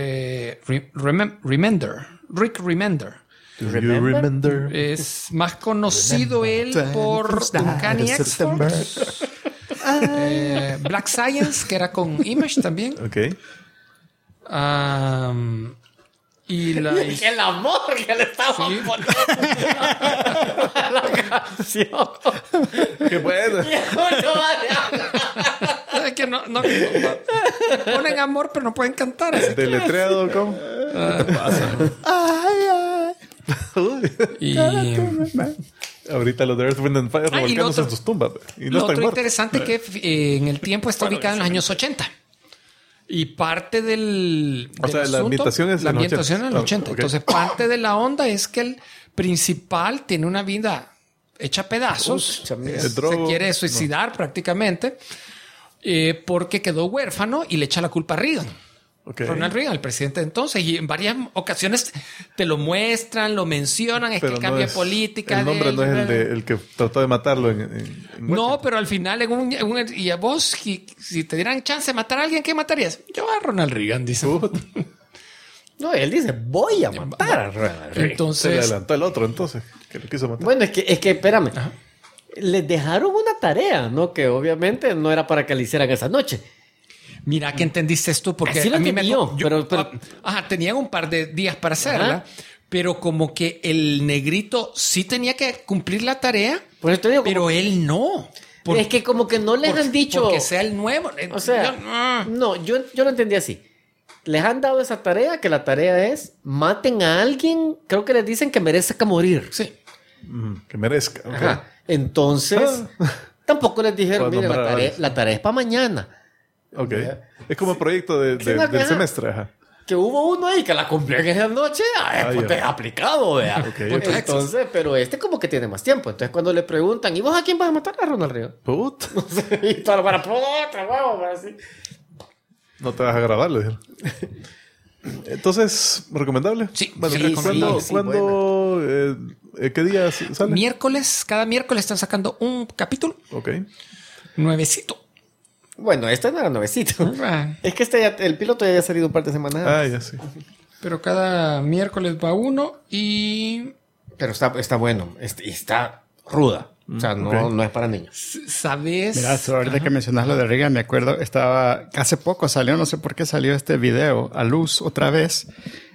Rick Remender. Do you remember? Es más conocido él por Uncanny X-Force, Black Science, que era con Image también. Ok. Y El amor que le estaba Sí. poniendo a la canción. Qué bueno. es que no ponen amor, pero no pueden cantar. Así. Deletreado, ¿cómo? Y Ahorita los de Earth, Wind and Fire y lo revolcándose otro- en sus tumbas. Y no lo están otro muertos. interesante que en el tiempo está ubicado en los años 80. Y parte del O sea, la asunto- ambientación es en la los ambientación en 80. los 80. Ok. Entonces, parte de la onda es que el principal tiene una vida hecha pedazos. Pucha, mira. El drogo, se quiere suicidar prácticamente porque quedó huérfano y le echa la culpa a Reagan. Ok. Ronald Reagan, el presidente de entonces, y en varias ocasiones te lo muestran, lo mencionan, es Pero que no cambia es- política. El nombre de no él, es el que trató de matarlo en no, Washington. pero al final, y a vos, si te dieran chance de matar a alguien, ¿qué matarías? Yo a Ronald Reagan, dice. No, él dice, voy a matar a Ronald Reagan. Se le Entonces, adelantó el otro, entonces, que lo quiso matar. Bueno, es que espérame. Les dejaron una tarea, ¿no? Que obviamente no era para que le hicieran esa noche. mira que entendiste esto, porque Así lo a mí entendí yo, pero- tenían un par de días para hacerla, Ajá. pero como que el negrito sí tenía que cumplir la tarea, Por eso te digo, pero él no. es que como que no les han dicho... Porque sea el nuevo. O sea, yo lo entendí así. Les han dado esa tarea, que la tarea es maten a alguien, creo que les dicen que merezca morir. Sí. Que merezca. ok. Ajá. Entonces, tampoco les dijeron, Puedo miren, nombrar a varios. la tarea es para mañana. Ok. Es como proyecto Sí, no, del ajá. semestre. Ajá. Que hubo uno ahí que la cumplió en esa noche, pues ya. te ha aplicado, vea. Ok, ok. Entonces, pero como que tiene más tiempo. Entonces, cuando le preguntan, ¿y vos a quién vas a matar? A Ronald Reagan. Put. Y para otra, huevo, así. No te vas a grabar, le dijeron. Entonces, ¿recomendable? Sí, Bueno, sí, ¿cuándo, sí, cuándo, qué día sale? Cada miércoles están sacando un capítulo Ok. nuevecito. Bueno, este no era nuevecito. Es que el piloto ya había salido un par de semanas. Ah, ya sí. Pero cada miércoles va uno y Pero está bueno. Está ruda. O sea, no, ok. no es para niños. sabes. Mira, ahorita que mencionas lo de Reagan, me acuerdo, hace poco salió, no sé por qué salió este video a luz otra vez,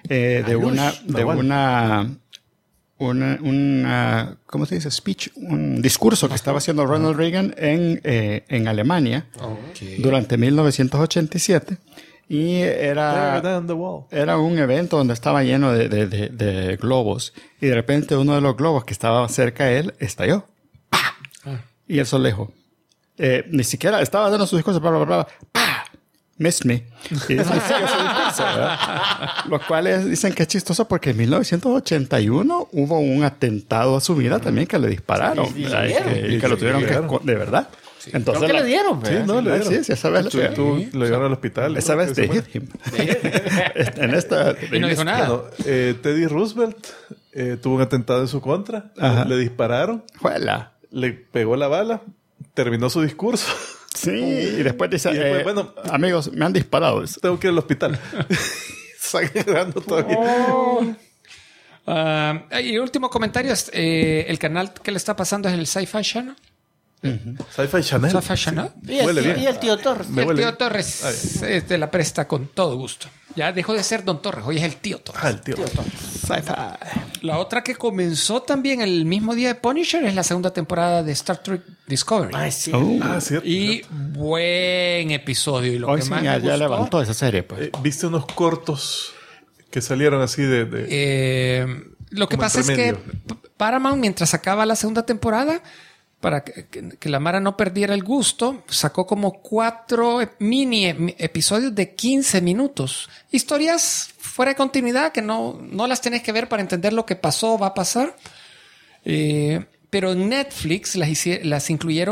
¿cómo se dice? Speech, un discurso que estaba haciendo Ronald Reagan en Alemania durante 1987. Y Tear down the wall. era un evento donde estaba lleno de globos. Y de repente uno de los globos que estaba cerca de él estalló. ¡Pah! Y él solo dijo, ni siquiera estaba dando su discurso, bla, bla, bla, ¡pah! Missed me. Y eso sigue su discurso, ¿verdad? Los cuales dicen que es chistoso porque en 1981 hubo un atentado a su vida también que le dispararon. Sí, ¿verdad? le dieron. Y que lo tuvieron que... Dieron. De verdad. Entonces, Creo que le dieron, Sí, ¿verdad? no, le dieron. Sí, esa vez Tú lo llevaron al hospital. esa vez te they hit him. en esta... Y no dijo nada. Bueno, Teddy Roosevelt tuvo un atentado en su contra. Ajá. Le dispararon, Juela. le pegó la bala, terminó su discurso. Sí, y después dice, Y después, bueno, amigos, me han disparado. tengo que ir al hospital. Sangrando todavía. Y el último comentario es el canal que le está pasando es el Sci-Fi Channel. Sci-Fi Channel. Sci-Fi Channel. Huele bien. Y el tío Torres. Me El huele tío bien. Torres te la presta con todo gusto. Ya dejó de ser Don Torres, hoy es el tío Torres. Ah, el tío. Sci-fi. La otra que comenzó también el mismo día de Punisher es la segunda temporada de Star Trek Discovery. Ay, sí. Ah, cierto. Y buen episodio. Y lo Hoy que sí, más ya me gustó, levantó esa serie, pues. ¿Viste unos cortos que salieron así lo que como pasa es que entre medio? Paramount, mientras sacaba la segunda temporada, para que la Mara no perdiera el gusto, sacó como 4 mini episodios de 15 minutos. Historias fuera de continuidad que no las tenés que ver para entender lo que pasó o va a pasar. Pero en Netflix las incluyeron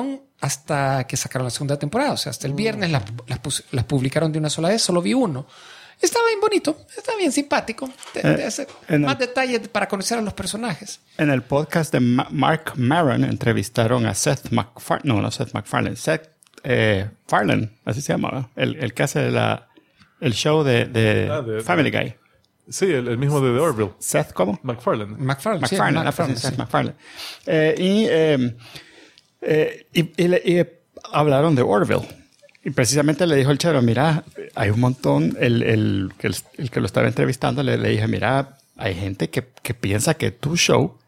hasta que sacaron la segunda temporada. O sea, hasta el viernes las publicaron de una sola vez. Solo vi uno. Estaba bien bonito, estaba bien simpático. Más detalles para conocer a los personajes. En el podcast de Mark Maron entrevistaron a Seth MacFarlane. No Seth MacFarlane. Seth Farlane, así se llama. El que hace el show de Family Guy. Sí, el mismo de The Orville. Seth, ¿cómo? MacFarlane. Seth MacFarlane. Y hablaron de Orville. Y precisamente le dijo el chero, mira, hay un montón, el que lo estaba entrevistando le dije, mira, hay gente que piensa que tu show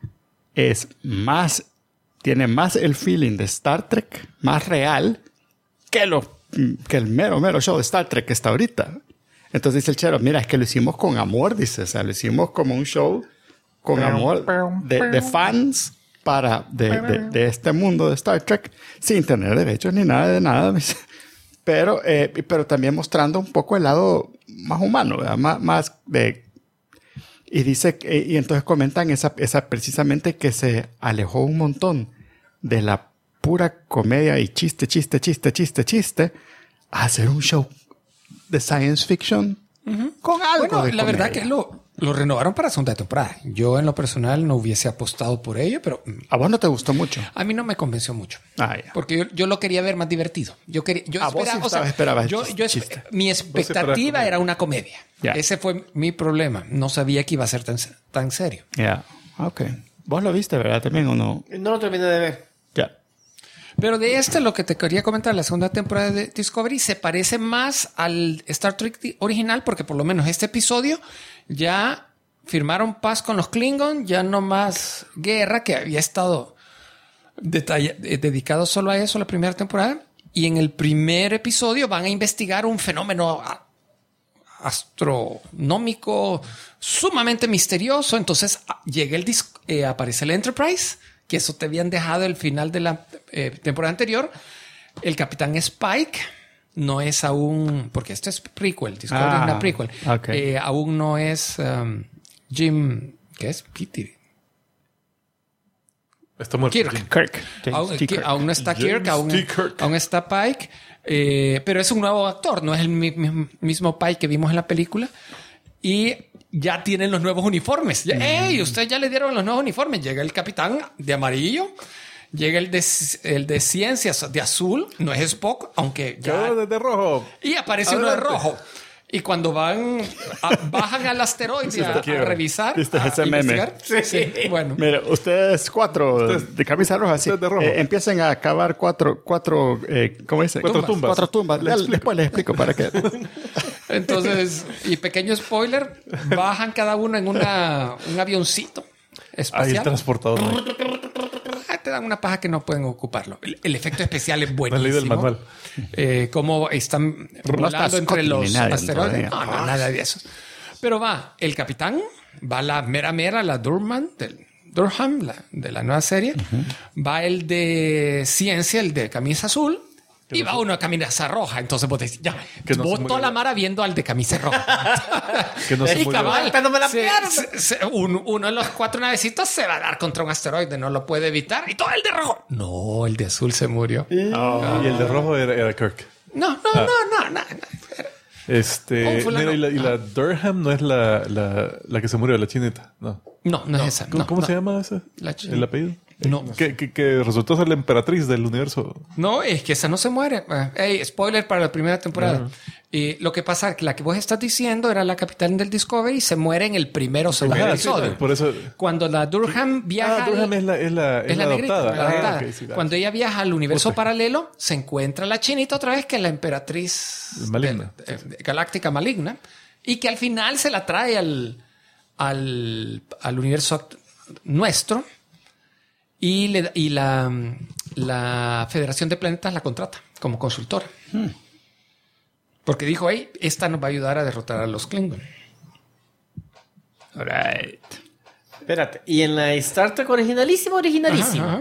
tiene más el feeling de Star Trek, más real que el mero show de Star Trek que está ahorita. Entonces dice el chero, mira, es que lo hicimos con amor, dice, o sea, lo hicimos como un show con amor de fans de este mundo de Star Trek, sin tener derechos ni nada de nada, pero también mostrando un poco el lado más humano, ¿verdad? Más de... Y dice, y entonces comentan esa precisamente que se alejó un montón de la pura comedia y chiste, a hacer un show de science fiction con algo bueno, de la comedia. verdad que lo renovaron para segunda temporada. Yo en lo personal no hubiese apostado por ello, pero ¿A vos no te gustó mucho? a mí no me convenció mucho. Ah, ya. Porque yo lo quería ver más divertido. Yo vos sí esperabas chiste. Mi expectativa era una comedia. Ya. Ese fue mi problema. No sabía que iba a ser tan serio. Ya, ok. ¿Vos lo viste, verdad, también o no? No lo terminé de ver. Ya. Pero de lo que te quería comentar, la segunda temporada de Discovery se parece más al Star Trek original, porque por lo menos este episodio ya firmaron paz con los Klingon, ya no más guerra, que había estado dedicado solo a eso la primera temporada. Y en el primer episodio van a investigar un fenómeno astronómico sumamente misterioso. Entonces llega aparece el Enterprise, que eso te habían dejado el final de la temporada anterior. El capitán Spike no es aún, porque esto es prequel, Discovery es una prequel. Okay. Aún no es Jim, ¿qué es? Peter. Está muerto. Kirk. Aún no está Kirk, Kirk. aún está Pike, pero es un nuevo actor, no es el mismo Pike que vimos en la película. Y ya tienen los nuevos uniformes. ¡Ey! Ustedes ya le dieron los nuevos uniformes. Llega el capitán de amarillo, llega el de ciencias de azul, no es Spock, aunque ya... de rojo. Y aparece uno de rojo. Y cuando bajan al asteroide a revisar, ¿Viste ese meme? investigar. Sí. Bueno. Mira, ustedes cuatro de camisa roja, sí, de rojo. empiecen a cavar cuatro ¿cómo dice? Cuatro tumbas. Cuatro tumbas. Después les explico para qué. Entonces, y pequeño spoiler, bajan cada uno en un avioncito espacial. Ahí el transportador. Te dan una paja que no pueden ocuparlo. El efecto especial es No he buenísimo. leído el manual. Cómo están volando entre los asteroides. todavía. No, nada de eso. Pero el capitán, va la mera, la Durham, de la nueva serie. Va el de ciencia, el de camisa azul. Y va uno a camisa roja. Entonces vos decís, ya, Que no se vos murió. toda la mara viendo al de camisa roja. Que no se Y murió. cabal, Pero me la uno de los 4 navecitos se va a dar contra un asteroide, no lo puede evitar. Y todo el de rojo. No, el de azul se murió. Y el de rojo era Kirk. No. Un fulano. Mira, y la Durham no es la que se murió, la chinita. No. No es esa. ¿Cómo se llama esa? La china. ¿El apellido? No. Que resultó ser la emperatriz del universo. No, es que esa no se muere. Hey, spoiler para la primera temporada. Y lo que pasa es que la que vos estás diciendo era la capitán del Discovery y se muere en el primero o segundo Ajá, sí, episodio. por eso. Cuando la Durham viaja... Durham es la negrita, adoptada. la adoptada. Ok, sí, Cuando ella viaja al universo paralelo, se encuentra la chinita otra vez, que es la emperatriz Maligna. galáctica maligna, y que al final se la trae al universo nuestro, y la Federación de Planetas la contrata como consultora. Porque dijo, hey, esta nos va a ayudar a derrotar a los Klingon. All right. Espérate. Y en la Star Trek originalísima. Ajá.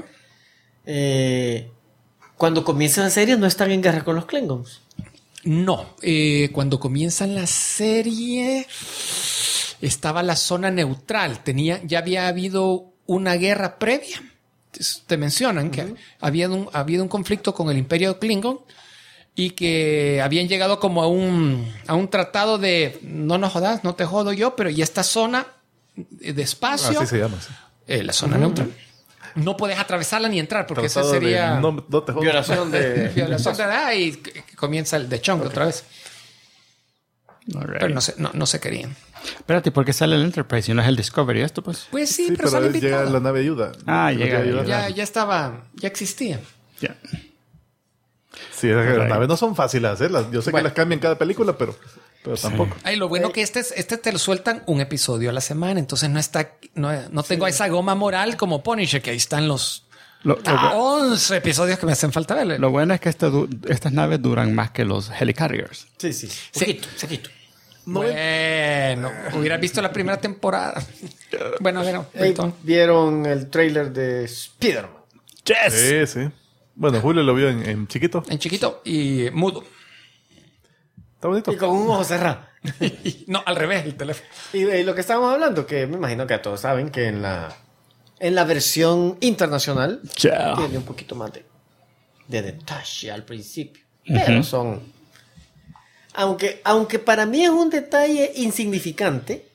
Cuando comienza la serie no están en guerra con los Klingons. No, cuando comienza la serie estaba la zona neutral. Ya había habido una guerra previa. te mencionan que había un conflicto con el Imperio Klingon y que habían llegado como a un tratado de no nos jodas, no te jodo yo, pero y esta zona de espacio, Así se llama. Sí. la zona neutral, no puedes atravesarla ni entrar porque Tratado ese sería de no te jodas. Violación de... violación de edad y comienza el de Chong otra vez. Alright. Pero no se querían. Espérate, ¿por qué sale el Enterprise y no es el Discovery esto, pues? Pues sí, Sí, pero sale llega invitado. la nave ayuda. Ah, llega ayuda. ayuda. Ya existía. Ya. Sí, las naves no son fáciles de hacerlas. Yo sé que las cambian cada película, pero tampoco. Ay, lo bueno que este te lo sueltan un episodio a la semana, entonces no tengo esa goma moral como Punisher, que ahí están los 11 episodios que me hacen falta verle. Lo bueno es que estas naves duran más que los helicarriers. Sí. Poquito. Bueno, hubieras visto la primera temporada. Bueno, perdón. ¿Vieron el trailer de Spider-Man? ¡Yes! Sí. Bueno, Julio lo vio en chiquito. En chiquito y mudo. Está bonito. Y con un ojo cerrado. No, al revés, el teléfono. Y lo que estábamos hablando, que me imagino que todos saben que en la versión internacional Ya. tiene un poquito más de detalle al principio. Pero son... Aunque para mí es un detalle insignificante,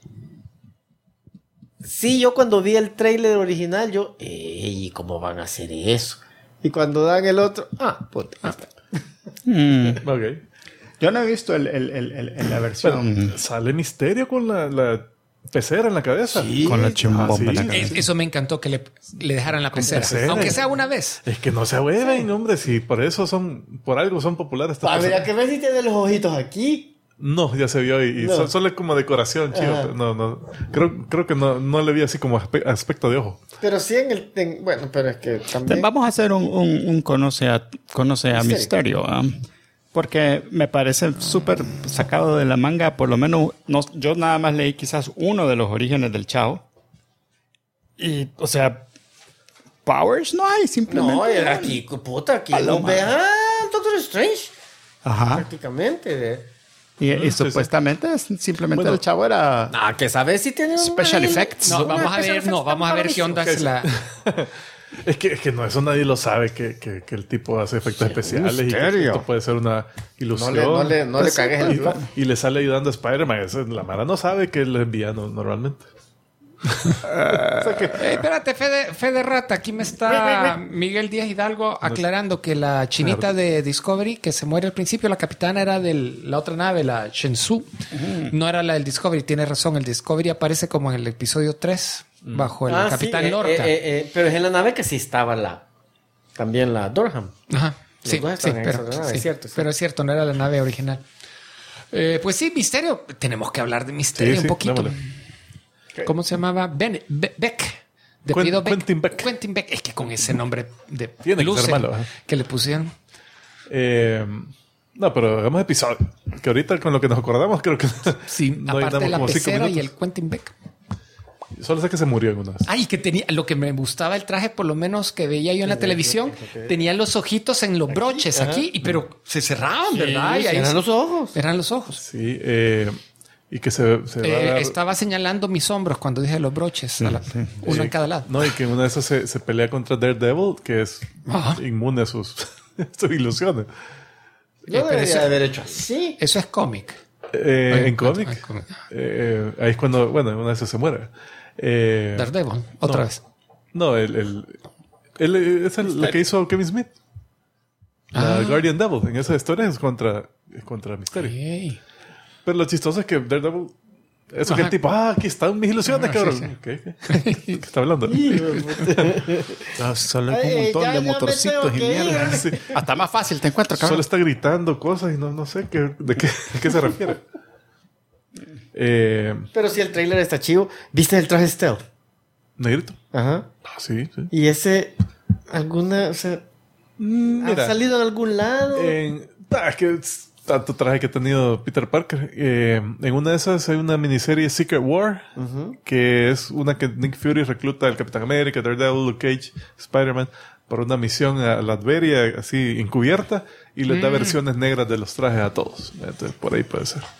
sí, yo cuando vi el tráiler original, ¡ey! ¿Cómo van a hacer eso? Y cuando dan el otro, puta. Ok. Yo no he visto la versión Bueno, sale Misterio con la pecera en la cabeza. Sí. con la chimbomba sí. en la cabeza. Eso me encantó que le dejaran la pecera. pecera. Aunque sea una vez. Es que no se ahueven, hombre. Si por algo son populares estas Habría peceras. que ver si tiene los ojitos aquí. No, ya se vio y No. solo es como decoración, chido. Ajá. Pero no. Creo que no le vi así como aspecto de ojo. Pero sí bueno, pero es que también... Vamos a hacer un conoce a Misterio. Porque me parece súper sacado de la manga. Por lo menos yo nada más leí quizás uno de los orígenes del Chao. Y, o sea, powers no hay, simplemente. No, era aquí, puta, aquí Paloma. no ve Doctor Strange, Ajá. prácticamente. Y sí. supuestamente simplemente Bueno. el Chavo era Que sabes si tiene special effects. No, vamos a ver qué onda es la... Es que no, eso nadie lo sabe, que el tipo hace efectos especiales y que misterio. esto puede ser una ilusión. No le cagues el plan. y le sale ayudando a Spider-Man. La Mara no sabe que él es villano normalmente. espérate, Fede Rata, aquí me está Miguel Díaz Hidalgo aclarando que la chinita de Discovery, que se muere al principio, la capitana era de la otra nave, la Shenzhou, no era la del Discovery. Tiene razón, el Discovery aparece como en el episodio 3, bajo el capitán sí, Lorca. pero es en la nave que sí estaba también la Durham. Ajá, Los sí, dos sí, estaban en pero, esa nave, sí, cierto, sí. pero es cierto, no era la nave original. Pues sí, Misterio. Tenemos que hablar de Misterio un poquito. démosle. ¿Cómo se llamaba? Beck. De Quentin Beck. Quentin Beck. Es que con ese nombre de Tiene que luce ser malo, ¿eh? que le pusieron. No, pero hagamos episodio. Que ahorita con lo que nos acordamos creo que Sí, no aparte de la como 5 pecera y minutos. el Quentin Beck. Solo sé que se murió en una vez. Ay, que tenía, lo que me gustaba el traje, por lo menos que veía yo en la televisión, tenía los ojitos en los broches aquí, pero se cerraban, ¿verdad? Y ahí Eran los ojos. eran los ojos. Sí, y que se va a dar... Estaba señalando mis hombros cuando dije los broches, uno en cada lado. No, y que en una de esas se pelea contra Daredevil, que es Ajá. inmune a sus ilusiones. Yo pero debería eso- haber hecho así. Eso es cómic. En cómic. Ay, cómic. Ahí es cuando, bueno, en una de esas se muere. Daredevil, otra no. vez. No, él es la que hizo Kevin Smith. La Guardian Devil. En esa historia es contra Mysterio. Ey. Pero lo chistoso es que Daredevil... Eso que Ajá. el tipo, aquí están mis ilusiones, Ajá, cabrón. sí, sí. ¿Qué está hablando? solo Ay, un montón ya de me motorcitos tengo y que ir. mierda. Sí. Hasta más fácil te encuentro, Solo cabrón. está gritando cosas y no sé de qué se refiere. Pero si el trailer está chivo, ¿viste el traje stealth? Negrito. Ajá. Ah, sí. Y ese, o sea, Mira, ¿ha salido en algún lado? es que es tanto traje que ha tenido Peter Parker. En una de esas hay una miniserie Secret War, que es una que Nick Fury recluta al Capitán América, Daredevil, Luke Cage, Spider-Man, por una misión a Latveria, así encubierta, y les da versiones negras de los trajes a todos. Entonces, por ahí puede ser.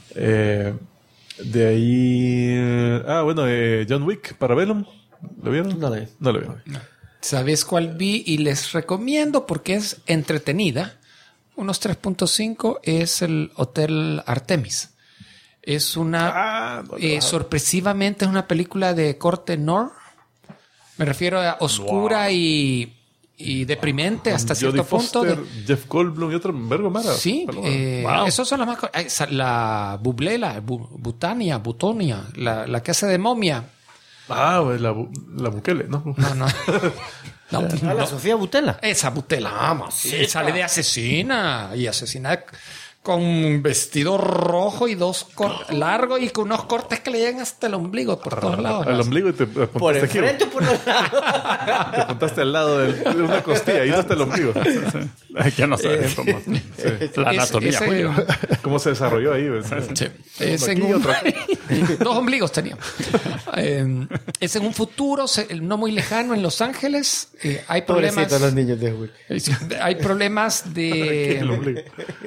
De ahí... bueno, John Wick, para Venom. ¿Lo vieron? No lo vi. No lo vieron. ¿Sabes cuál vi? Y les recomiendo porque es entretenida. Unos 3.5 es el Hotel Artemis. Es una... sorpresivamente es una película de corte noir. Me refiero a oscura y deprimente hasta cierto punto. Jeff Goldblum y otro vergo mara. Sí, esos son las más... La Bublé, la Butonia, la que hace de momia. La Bukele, ¿no? No. La Sofía Butela. Esa Butela. Sí, sale de asesina. Y asesina con un vestido rojo y largo y con unos cortes que le llegan hasta el ombligo por todos lados. Al ombligo y te apuntaste ¿Por el frente o por los lados? Te apuntaste al lado de una costilla y hasta el ombligo. Ya no sabes cómo. La anatomía. ¿Cómo se desarrolló ahí? Sí. Es en dos ombligos tenía. Es en un futuro no muy lejano en Los Ángeles. Hay problemas. Los niños de Will. Hay problemas de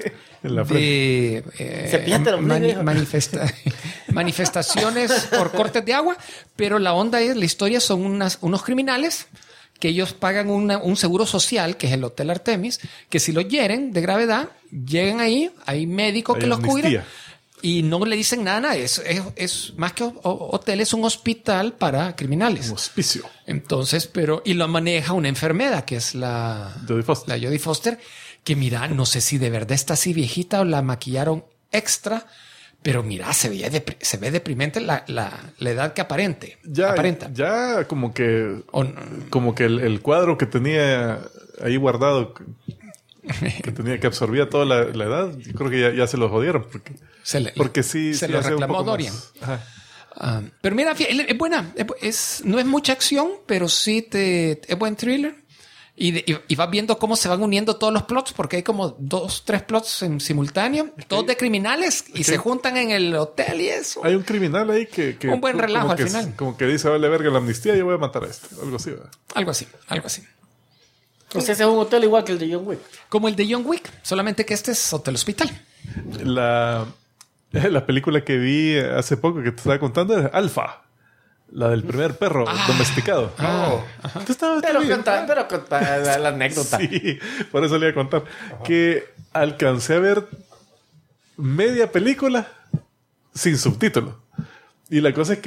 manifestaciones por cortes de agua, pero la historia son unos criminales que ellos pagan un seguro social, que es el Hotel Artemis, que si los hieren de gravedad, llegan ahí, hay médicos que los cuidan y no le dicen nada. Es más que hotel, es un hospital para criminales. Un hospicio. Entonces, y lo maneja una enfermera, que es la Jodie Foster, que mira, no sé si de verdad está así viejita o la maquillaron extra, pero mira, se ve deprimente la edad que aparenta. Ya como que el cuadro que tenía ahí guardado, que absorbía toda la edad, yo creo que ya se lo jodieron. Porque sí se lo reclamó Dorian. Pero mira, es buena. No es mucha acción, pero sí es buen thriller. Y vas viendo cómo se van uniendo todos los plots, porque hay como 2-3 plots en simultáneo, todos de criminales, y se juntan en el hotel y eso. Hay un criminal ahí que un buen relajo al final. Como que dice, vale verga la amnistía, yo voy a matar a este. Algo así, ¿verdad? Algo así. Ese es un hotel igual que el de John Wick. Como el de John Wick, solamente que este es hotel hospital. La película que vi hace poco que te estaba contando es Alpha. La del primer perro domesticado. Pero contá la anécdota. Sí, por eso le iba a contar. Que alcancé a ver media película sin subtítulos. Y la cosa es que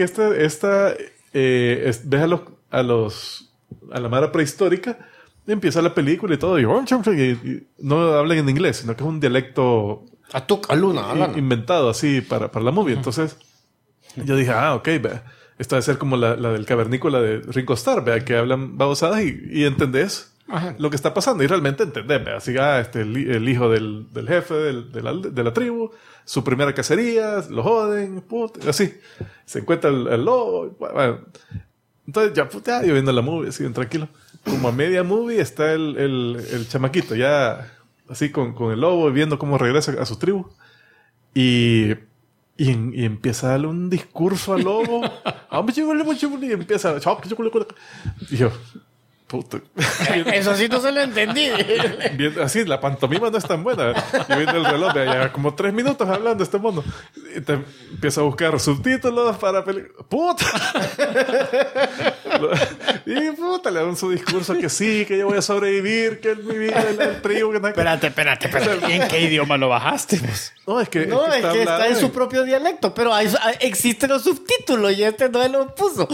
ves a la mara prehistórica, empieza la película y todo, y no hablan en inglés, sino que es un dialecto inventado así para la movie. Entonces, yo dije, ok, esta debe ser como la del cavernícola de Ringo Starr, ¿vea? Que hablan babosadas y entendés lo que está pasando. Y realmente entendés, ¿vea? Así, el hijo del jefe de la tribu, su primera cacería, lo joden, así. Se encuentra el lobo. Bueno. Entonces, yo viendo la movie, así bien tranquilo. Como a media movie está el chamaquito, ya así con el lobo, viendo cómo regresa a su tribu. Y empieza a darle un discurso al lobo. Y empieza. Y yo, puto. Eso sí no se lo entendí. Así, la pantomima no es tan buena. Yo viendo el reloj, ya como 3 minutos hablando este mono. Y te empieza a buscar subtítulos para ¡puta! Y puta, le dan su discurso que sí, que yo voy a sobrevivir, que es mi vida, el tribu. Espérate. ¿En qué idioma lo bajaste? No, es que está en su propio dialecto, pero existen los subtítulos y este no lo puso.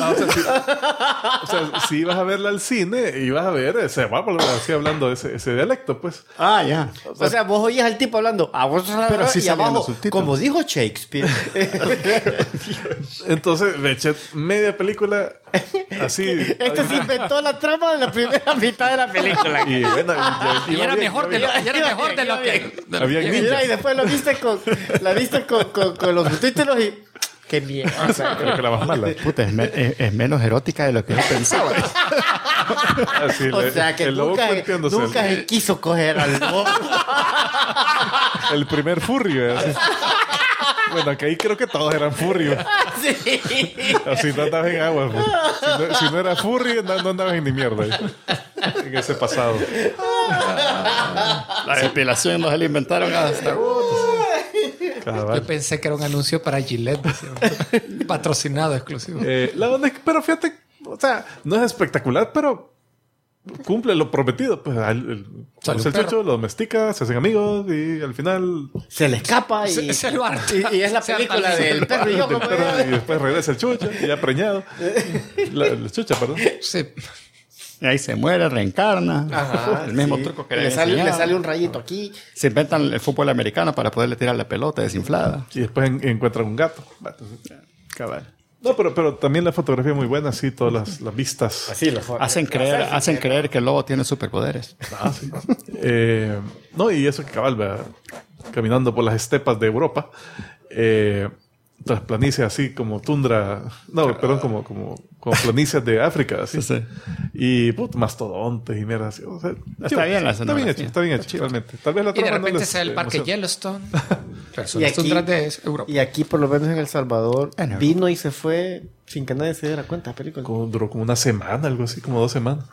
Si ibas a verla al cine, ibas a ver ese guapo así hablando ese dialecto, pues. Ya. O sea, vos oías al tipo hablando, pero así y abajo, como dijo Shakespeare. Entonces, me eché media película así. Este se inventó la trama de la primera mitad de la película. Y bueno, y era mejor de lo que había ninjas. Y después la viste con los subtítulos y qué mierda. Creo que la más mala. Puta, es menos erótica de lo que yo pensaba. Así, o sea que nunca se quiso coger al lobo. El primer furrio. Bueno, que ahí creo que todos eran furrios. Sí. Así no andabas en agua. Pues. Si no era furry, no andabas en ni mierda. En ese pasado. La depilación no se la inventaron hasta... Yo pensé que era un anuncio para Gillette. Patrocinado exclusivo. La onda es que, pero fíjate, o sea, no es espectacular, pero cumple lo prometido. Pues Sale conoce un el chucho, lo domestica, se hacen amigos y al final... Se le escapa y... Se lo harta. y es la Se película harta del perro y yo. del como perro, y después regresa el chucho, ya preñado. La chucha, perdón. Sí. Y ahí se muere, reencarna. Ajá, el mismo sí. truco que le le sale enseñaba. un rayito aquí. Se inventan el fútbol americano para poderle tirar la pelota desinflada. Y después encuentran un gato. Cabal. No, pero también la fotografía es muy buena, así, todas las vistas. Así lo Hacen creer que el lobo tiene superpoderes. Ah, sí. No, y eso que cabal, ¿verdad? Caminando por las estepas de Europa, las planicies así como tundra, no, perdón, como planicies de África, así. Sí, sí. Y mastodontes y mierda así. O sea, Está bien la está bien hecho, escenografía. realmente. Tal vez la Y de trama no repente les sea el parque emociona. Yellowstone. Pero son Y las aquí- tundras de Europa. Y aquí, por lo menos en El Salvador, En Europa. vino y se fue sin que nadie se diera cuenta. Película. Duró como una semana, algo así, como 2 semanas.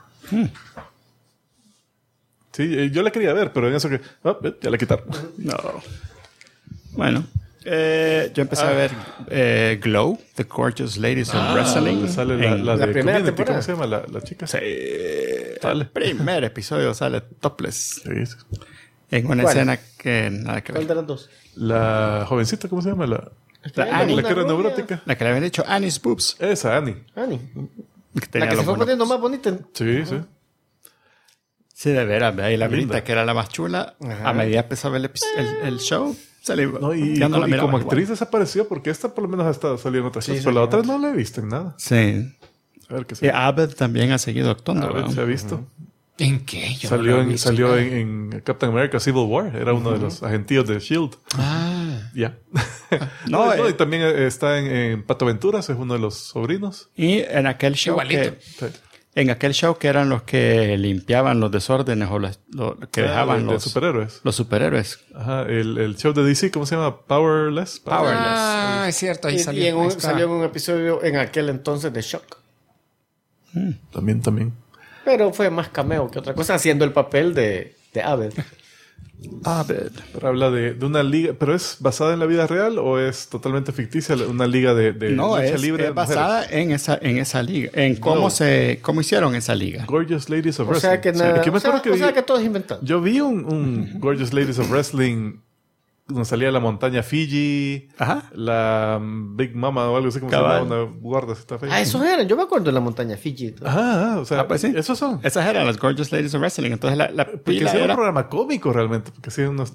Sí, yo la quería ver, pero en eso que... ya la quitaron. No. Bueno. Yo empecé a ver Glow, The Gorgeous Ladies of Wrestling. Sale en la de primera Community, temporada. ¿cómo se llama la chica? el primer episodio sale topless. Sí, sí. En una ¿Cuál? escena que nada que ¿Cuál ver. de las dos? La jovencita, ¿cómo se llama? La Annie. que era rubia. neurótica. La que le habían dicho Annie's boobs. Esa, Annie. Annie. Que La tenía que se los fue monos. poniendo más bonita. Sí, sí. Sí, de veras. ¿verdad? Y la Linda. Brita, que era la más chula, Ajá. a medida que empezó a ver el show, se le iba. No, y ya no la miraba como igual. actriz desapareció porque esta por lo menos ha estado saliendo en otras cosas, pero la otra no la he visto en nada. Sí. A ver qué Y se Abed también ha seguido actuando. A ver, ¿verdad? se ha visto. ¿En qué? Yo no lo Salió he visto salió nada. en Captain America Civil War. Era uno de los agentíos de S.H.I.E.L.D. Ah. Ya. No, y también está en Pato Aventuras, es uno de los sobrinos. Y en aquel show Igualito. Sí. en aquel show que eran los que limpiaban los desórdenes o que dejaban de los superhéroes. los superhéroes. Ajá, el show de DC, ¿cómo se llama? Powerless. Ah, es cierto, ahí Y salió. en Ahí un, está. salió en un episodio en aquel entonces de Shock. También. Pero fue más cameo que otra cosa, haciendo el papel de Abed. Abed. Pero habla de una liga, ¿pero es basada en la vida real o es totalmente ficticia? Una liga de No, lucha es, libre de es basada mujeres. en esa liga, en cómo No. hicieron esa liga. Gorgeous Ladies of O Wrestling. sea que Sí, nada. que me O sea, acuerdo que o sea vi- que todo es inventado. yo vi un Gorgeous Ladies of Wrestling donde salía la montaña Fiji, Ajá. la Big Mama o algo así como se Cabal. llama, una guarda está fea. Ah, esos eran. Yo me acuerdo de la montaña Fiji. Ajá, o sea, Pues sí. esos son. Esas eran las Gorgeous Ladies of Wrestling. Entonces la Porque pila era un era, programa cómico realmente, porque hacían unos...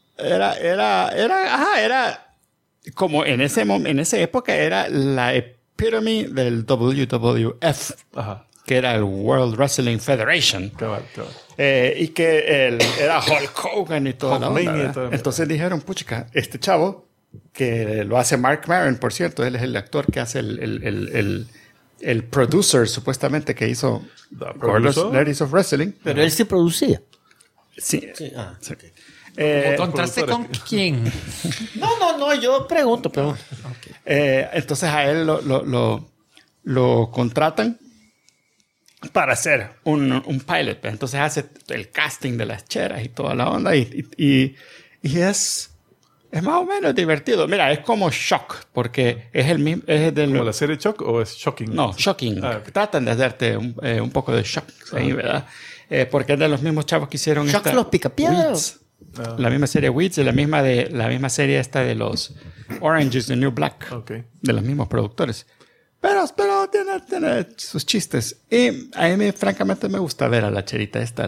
era como en esa época era la epitome del WWF, Ajá, que era el World Wrestling Federation. cabal. Y que era Hulk Hogan y toda la onda, Hulkmania y ¿verdad? toda la- Entonces dijeron, puchica, este chavo, que lo hace Mark Maron, por cierto, él es el actor que hace el producer, supuestamente, que hizo The Gorgeous producer. Ladies of Wrestling. Pero él sí producía. Sí. Ah. Sí. ¿Contraste con quién? No, yo pregunto. Entonces a él lo contratan para hacer un pilot. Entonces hace el casting de las cheras y toda la onda. Y es más o menos divertido. Mira, es como Shock, porque es el mismo. Es del, ¿Como la serie Shock o es Shocking? no, Shocking. Ah, ok. Tratan de darte un poco de shock ahí, ¿verdad? Porque es de los mismos chavos que hicieron Shock los Picapiedra. Weeds. La misma serie Weeds y la misma serie esta de los Orange is the New Black. Ok. De los mismos productores. Pero tiene sus chistes. Y a mí, francamente, me gusta ver a la cherita esta,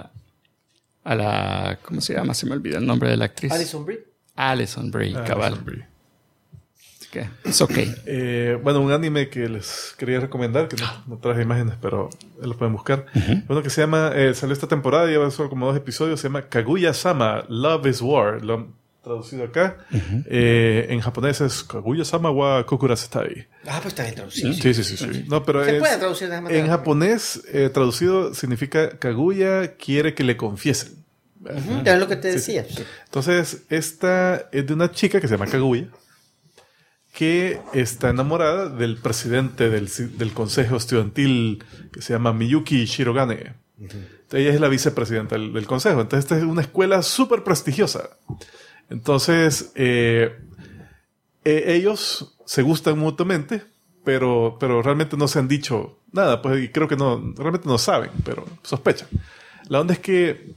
a la ¿cómo se llama? Se me olvida el nombre de la actriz. Alison Brie. Alison Brie, cabal. Alison Brie. Así que, it's okay. Bueno, un anime que les quería recomendar, que no traje imágenes, pero lo pueden buscar. Uno que se llama, salió esta temporada, lleva solo como 2 episodios, se llama Kaguya-sama, Love is War. Lo han traducido acá. En japonés es Kaguya-sama wa Kokurasetai. Ah, pues está bien traducido. Sí. No, pero Se es, puede traducir de esa manera. en japonés, traducido significa Kaguya quiere que le confiesen. Es lo que te decía. Sí. Entonces, esta es de una chica que se llama Kaguya, que está enamorada del presidente del consejo estudiantil que se llama Miyuki Shirogane. Ella es la vicepresidenta del consejo. Entonces, esta es una escuela súper prestigiosa. Entonces, ellos se gustan mutuamente, pero realmente no se han dicho nada, pues, y creo que realmente no saben, pero sospechan. La onda es que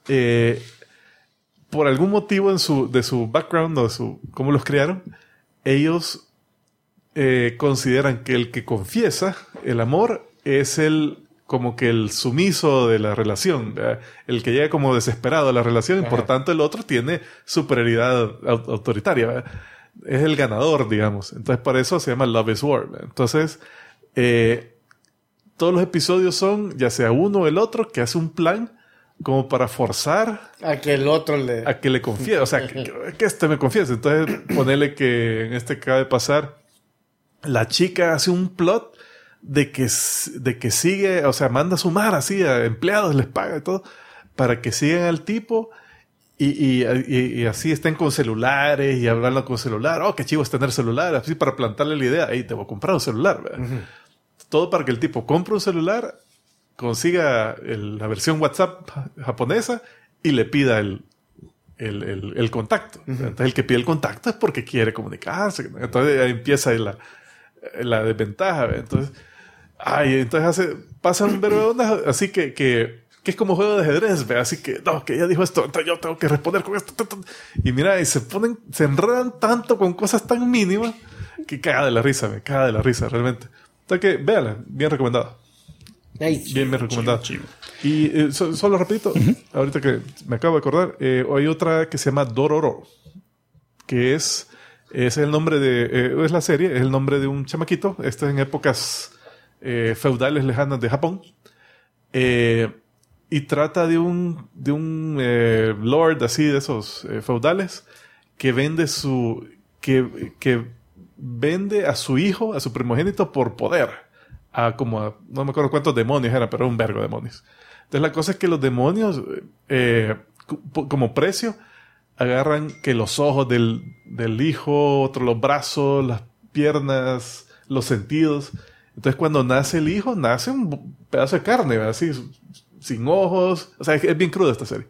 por algún motivo de su background o de cómo los criaron, ellos consideran que el que confiesa el amor es como que el sumiso de la relación, ¿verdad? El que llega como desesperado a la relación, y por tanto el otro tiene superioridad autoritaria, ¿verdad? Es el ganador, digamos. Entonces, por eso se llama Love is War, ¿verdad? Entonces, todos los episodios son, ya sea uno o el otro, que hace un plan como para forzar a que el otro a que le confiese. O sea, que este me confiese. Entonces, ponele que en este acaba de pasar, la chica hace un plot de que sigue, o sea, manda a sumar así a empleados, les paga y todo, para que sigan al tipo y así estén con celulares y hablando con celular. Oh, qué chivo es tener celular, así para plantarle la idea. Hey, te voy a comprar un celular, ¿verdad? Uh-huh. Todo para que el tipo compre un celular, consiga la versión WhatsApp japonesa y le pida el contacto. Uh-huh. Entonces, el que pide el contacto es porque quiere comunicarse. Entonces, ahí empieza la desventaja, ¿verdad? Entonces pasa un verbo de ondas, así que es como juego de ajedrez, ¿ve? Así que, no, que ella dijo esto, entonces yo tengo que responder con esto. Y mira, y se enredan tanto con cosas tan mínimas que caga de la risa, realmente. Entonces que, véanla, bien recomendada. Bien recomendada. Y solo repito, ahorita que me acabo de acordar, hay otra que se llama Dororo, que es el nombre es la serie, es el nombre de un chamaquito. Esto es en épocas feudales lejanas de Japón. Y trata de un lord así de esos feudales que vende que vende a su hijo, a su primogénito por poder. No me acuerdo cuántos demonios eran, pero un vergo de demonios. Entonces la cosa es que los demonios, como precio, agarran que los ojos del hijo, otro los brazos, las piernas, los sentidos. Entonces cuando nace el hijo, nace un pedazo de carne, ¿verdad? Así, sin ojos. O sea, es bien cruda esta serie.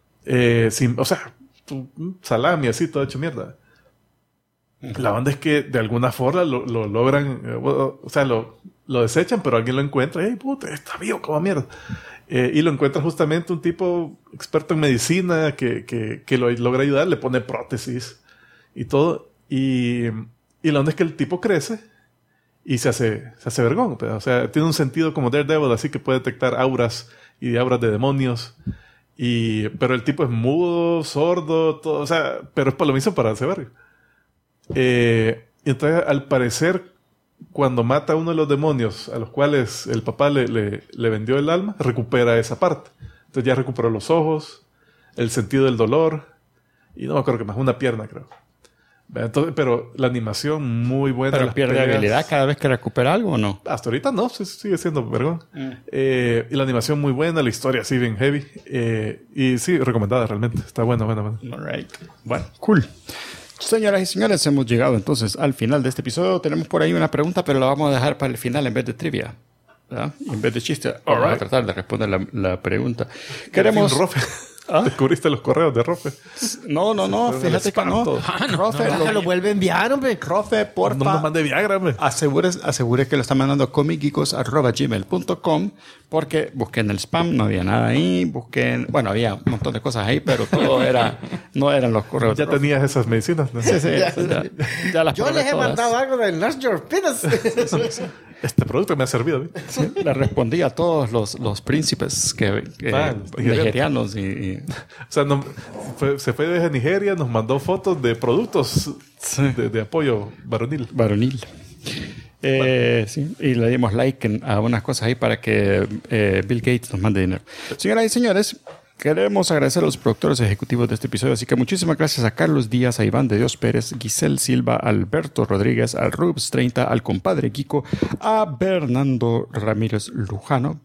Salami así, todo hecho mierda. La onda es que de alguna forma lo logran, lo desechan, pero alguien lo encuentra. ¡Ey, puta! Está vivo como mierda. Y lo encuentra justamente un tipo experto en medicina que lo logra ayudar, le pone prótesis y todo. Y la onda es que el tipo crece y se hace vergón. Pero, o sea, tiene un sentido como Daredevil, así que puede detectar auras y auras de demonios. Pero el tipo es mudo, sordo, todo. O sea, pero es por lo mismo para hacer verga. Entonces, al parecer, cuando mata a uno de los demonios a los cuales el papá le vendió el alma, recupera esa parte. Entonces ya recuperó los ojos, el sentido del dolor y no me acuerdo qué más, una pierna creo. Entonces, pero la animación muy buena. ¿Pero pierde habilidad cada vez que recupera algo o no? Hasta ahorita no, sigue siendo vergón. Y la animación muy buena, la historia así bien heavy. Y sí, recomendada realmente. Está buena. All right. Bueno, cool. Señoras y señores, hemos llegado entonces al final de este episodio. Tenemos por ahí una pregunta, pero la vamos a dejar para el final en vez de trivia, ¿verdad? En vez de chiste. Vamos a tratar de responder la pregunta. Queremos... ¿Descubriste los correos de Rofe? No. Fíjate que no. Rofe lo vuelve a enviar, hombre. Rofe, porfa. No nos mande Viagra, hombre. Asegure que lo está mandando a comicgeekos@gmail.com, porque busqué en el spam, no había nada ahí. Bueno, había un montón de cosas ahí, pero todo no eran los correos. Ya tenías esas medicinas, ¿no? Sí. Ya las Yo les he mandado algo de Nurse Your Penis. Este producto me ha servido. Sí, le respondí a todos los príncipes nigerianos y... O sea, se fue desde Nigeria, nos mandó fotos de productos de apoyo varonil. Sí, y le dimos like a unas cosas ahí para que Bill Gates nos mande dinero. Señoras y señores, queremos agradecer a los productores ejecutivos de este episodio, así que muchísimas gracias a Carlos Díaz, a Iván de Dios Pérez, Giselle Silva, a Alberto Rodríguez, al Rubs 30, al compadre Kiko, a Bernardo Ramírez Lujano,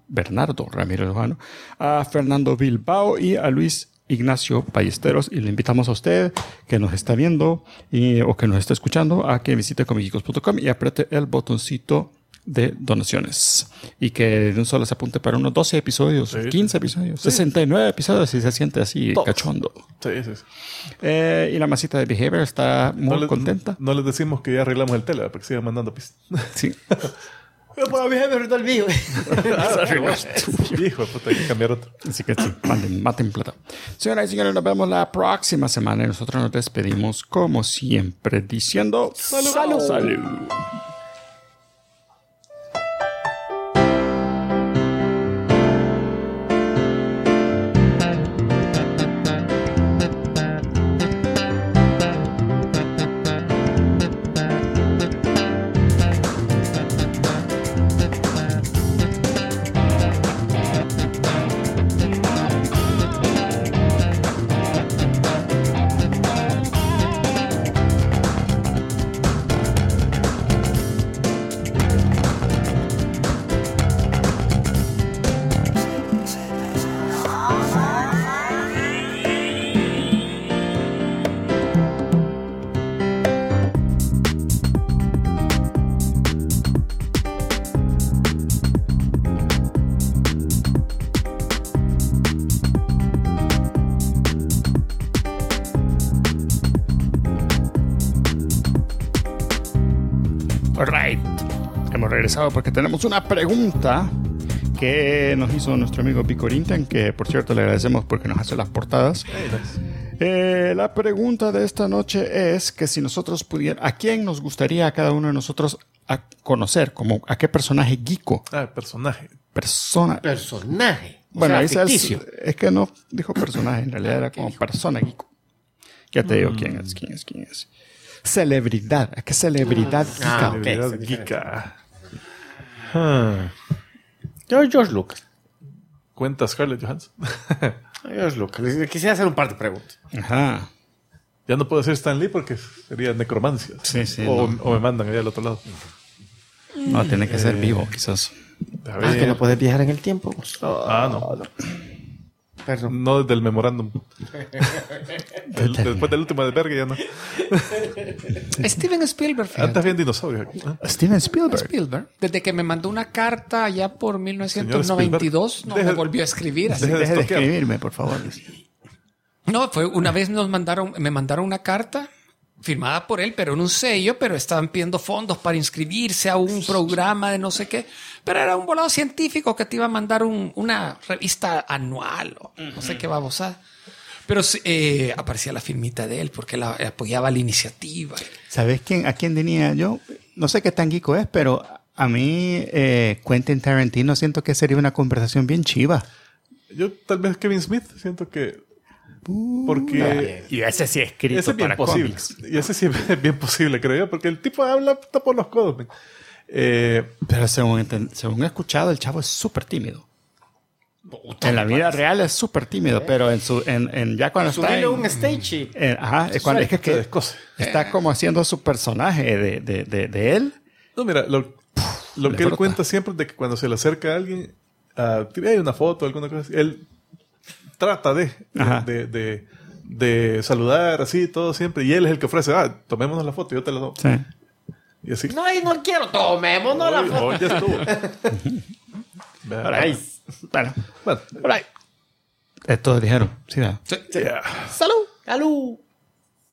a Fernando Bilbao y a Luis Ignacio Ballesteros. Y le invitamos a usted que nos está viendo o que nos está escuchando a que visite comicgeekos.com y apriete el botoncito de donaciones. Y que de un solo se apunte para unos 12 episodios, Sí, 15 episodios, 69 episodios si se siente así Todos. cachondo. Sí. Y la masita de Behavior está muy contenta. No les decimos que ya arreglamos el tele, para que sigan mandando pistas. Sí. Pero por mí me el mío. Hijo de puta, hay que cambiar otro. Así que sí, maten plata. Señoras y señores, nos vemos la próxima semana y nosotros nos despedimos como siempre diciendo ¡Salud! ¡Salud! Alright, hemos regresado porque tenemos una pregunta que nos hizo nuestro amigo Vico Rinten, que por cierto le agradecemos porque nos hace las portadas. La pregunta de esta noche es que si nosotros pudiéramos, ¿a quién nos gustaría a cada uno de nosotros a conocer? Como, ¿a qué personaje geeko? Personaje. Personaje. Bueno, ahí ficticio. es que no dijo personaje, en realidad era como persona geeko. Ya te digo quién es. Celebridad. ¿A qué celebridad geeka? ok, Celebridad sí, geeka. George Lucas. ¿Cuenta Scarlett Johansson? George Lucas. Les quisiera hacer un par de preguntas. Ajá. Ya no puedo decir Stan Lee porque sería necromancia. Sí, o me mandan allá al otro lado. No, tiene que ser vivo, quizás. A ver. que no puedes viajar en el tiempo. No. Perdón. No desde el memorándum. Después del último desvergue ya no. Steven Spielberg, fíjate. Antes habían dinosaurios aquí. ¿No? Steven Spielberg. Spielberg, desde que me mandó una carta ya por 1992, no me volvió a escribir. Así. Deje de Deje de estoquear. escribirme, por favor. No, fue una vez me mandaron una carta firmada por él, pero en un sello, pero estaban pidiendo fondos para inscribirse a un programa de no sé qué. Pero era un volado científico que te iba a mandar una revista anual o no sé qué babosada. Pero aparecía la firmita de él porque apoyaba la iniciativa. ¿Sabes a quién tenía yo? No sé qué tan geeko es, pero a mí Quentin Tarantino siento que sería una conversación bien chiva. Yo tal vez Kevin Smith siento que... Porque... Y ese sí es escrito ese es bien para posible. cómics. Y ese sí es bien posible, creo yo. Porque el tipo habla está por los codos. Man. Pero según he escuchado, el chavo es súper tímido. En la vida real es súper tímido, pero ya cuando está Subirle un stage. es que se descoce. está como haciendo su personaje de él. No, mira, lo que él cuenta siempre es de que cuando se le acerca a alguien, hay una foto, alguna cosa así, él trata de saludar así, todo siempre. Y él es el que ofrece, tomémonos la foto, yo te la doy. Sí. Y así. No quiero. Tomémonos la foto. Ya estuvo. Ahí. Bueno. Bueno, Esto dijeron. Sí, ¿verdad? yeah. Salud.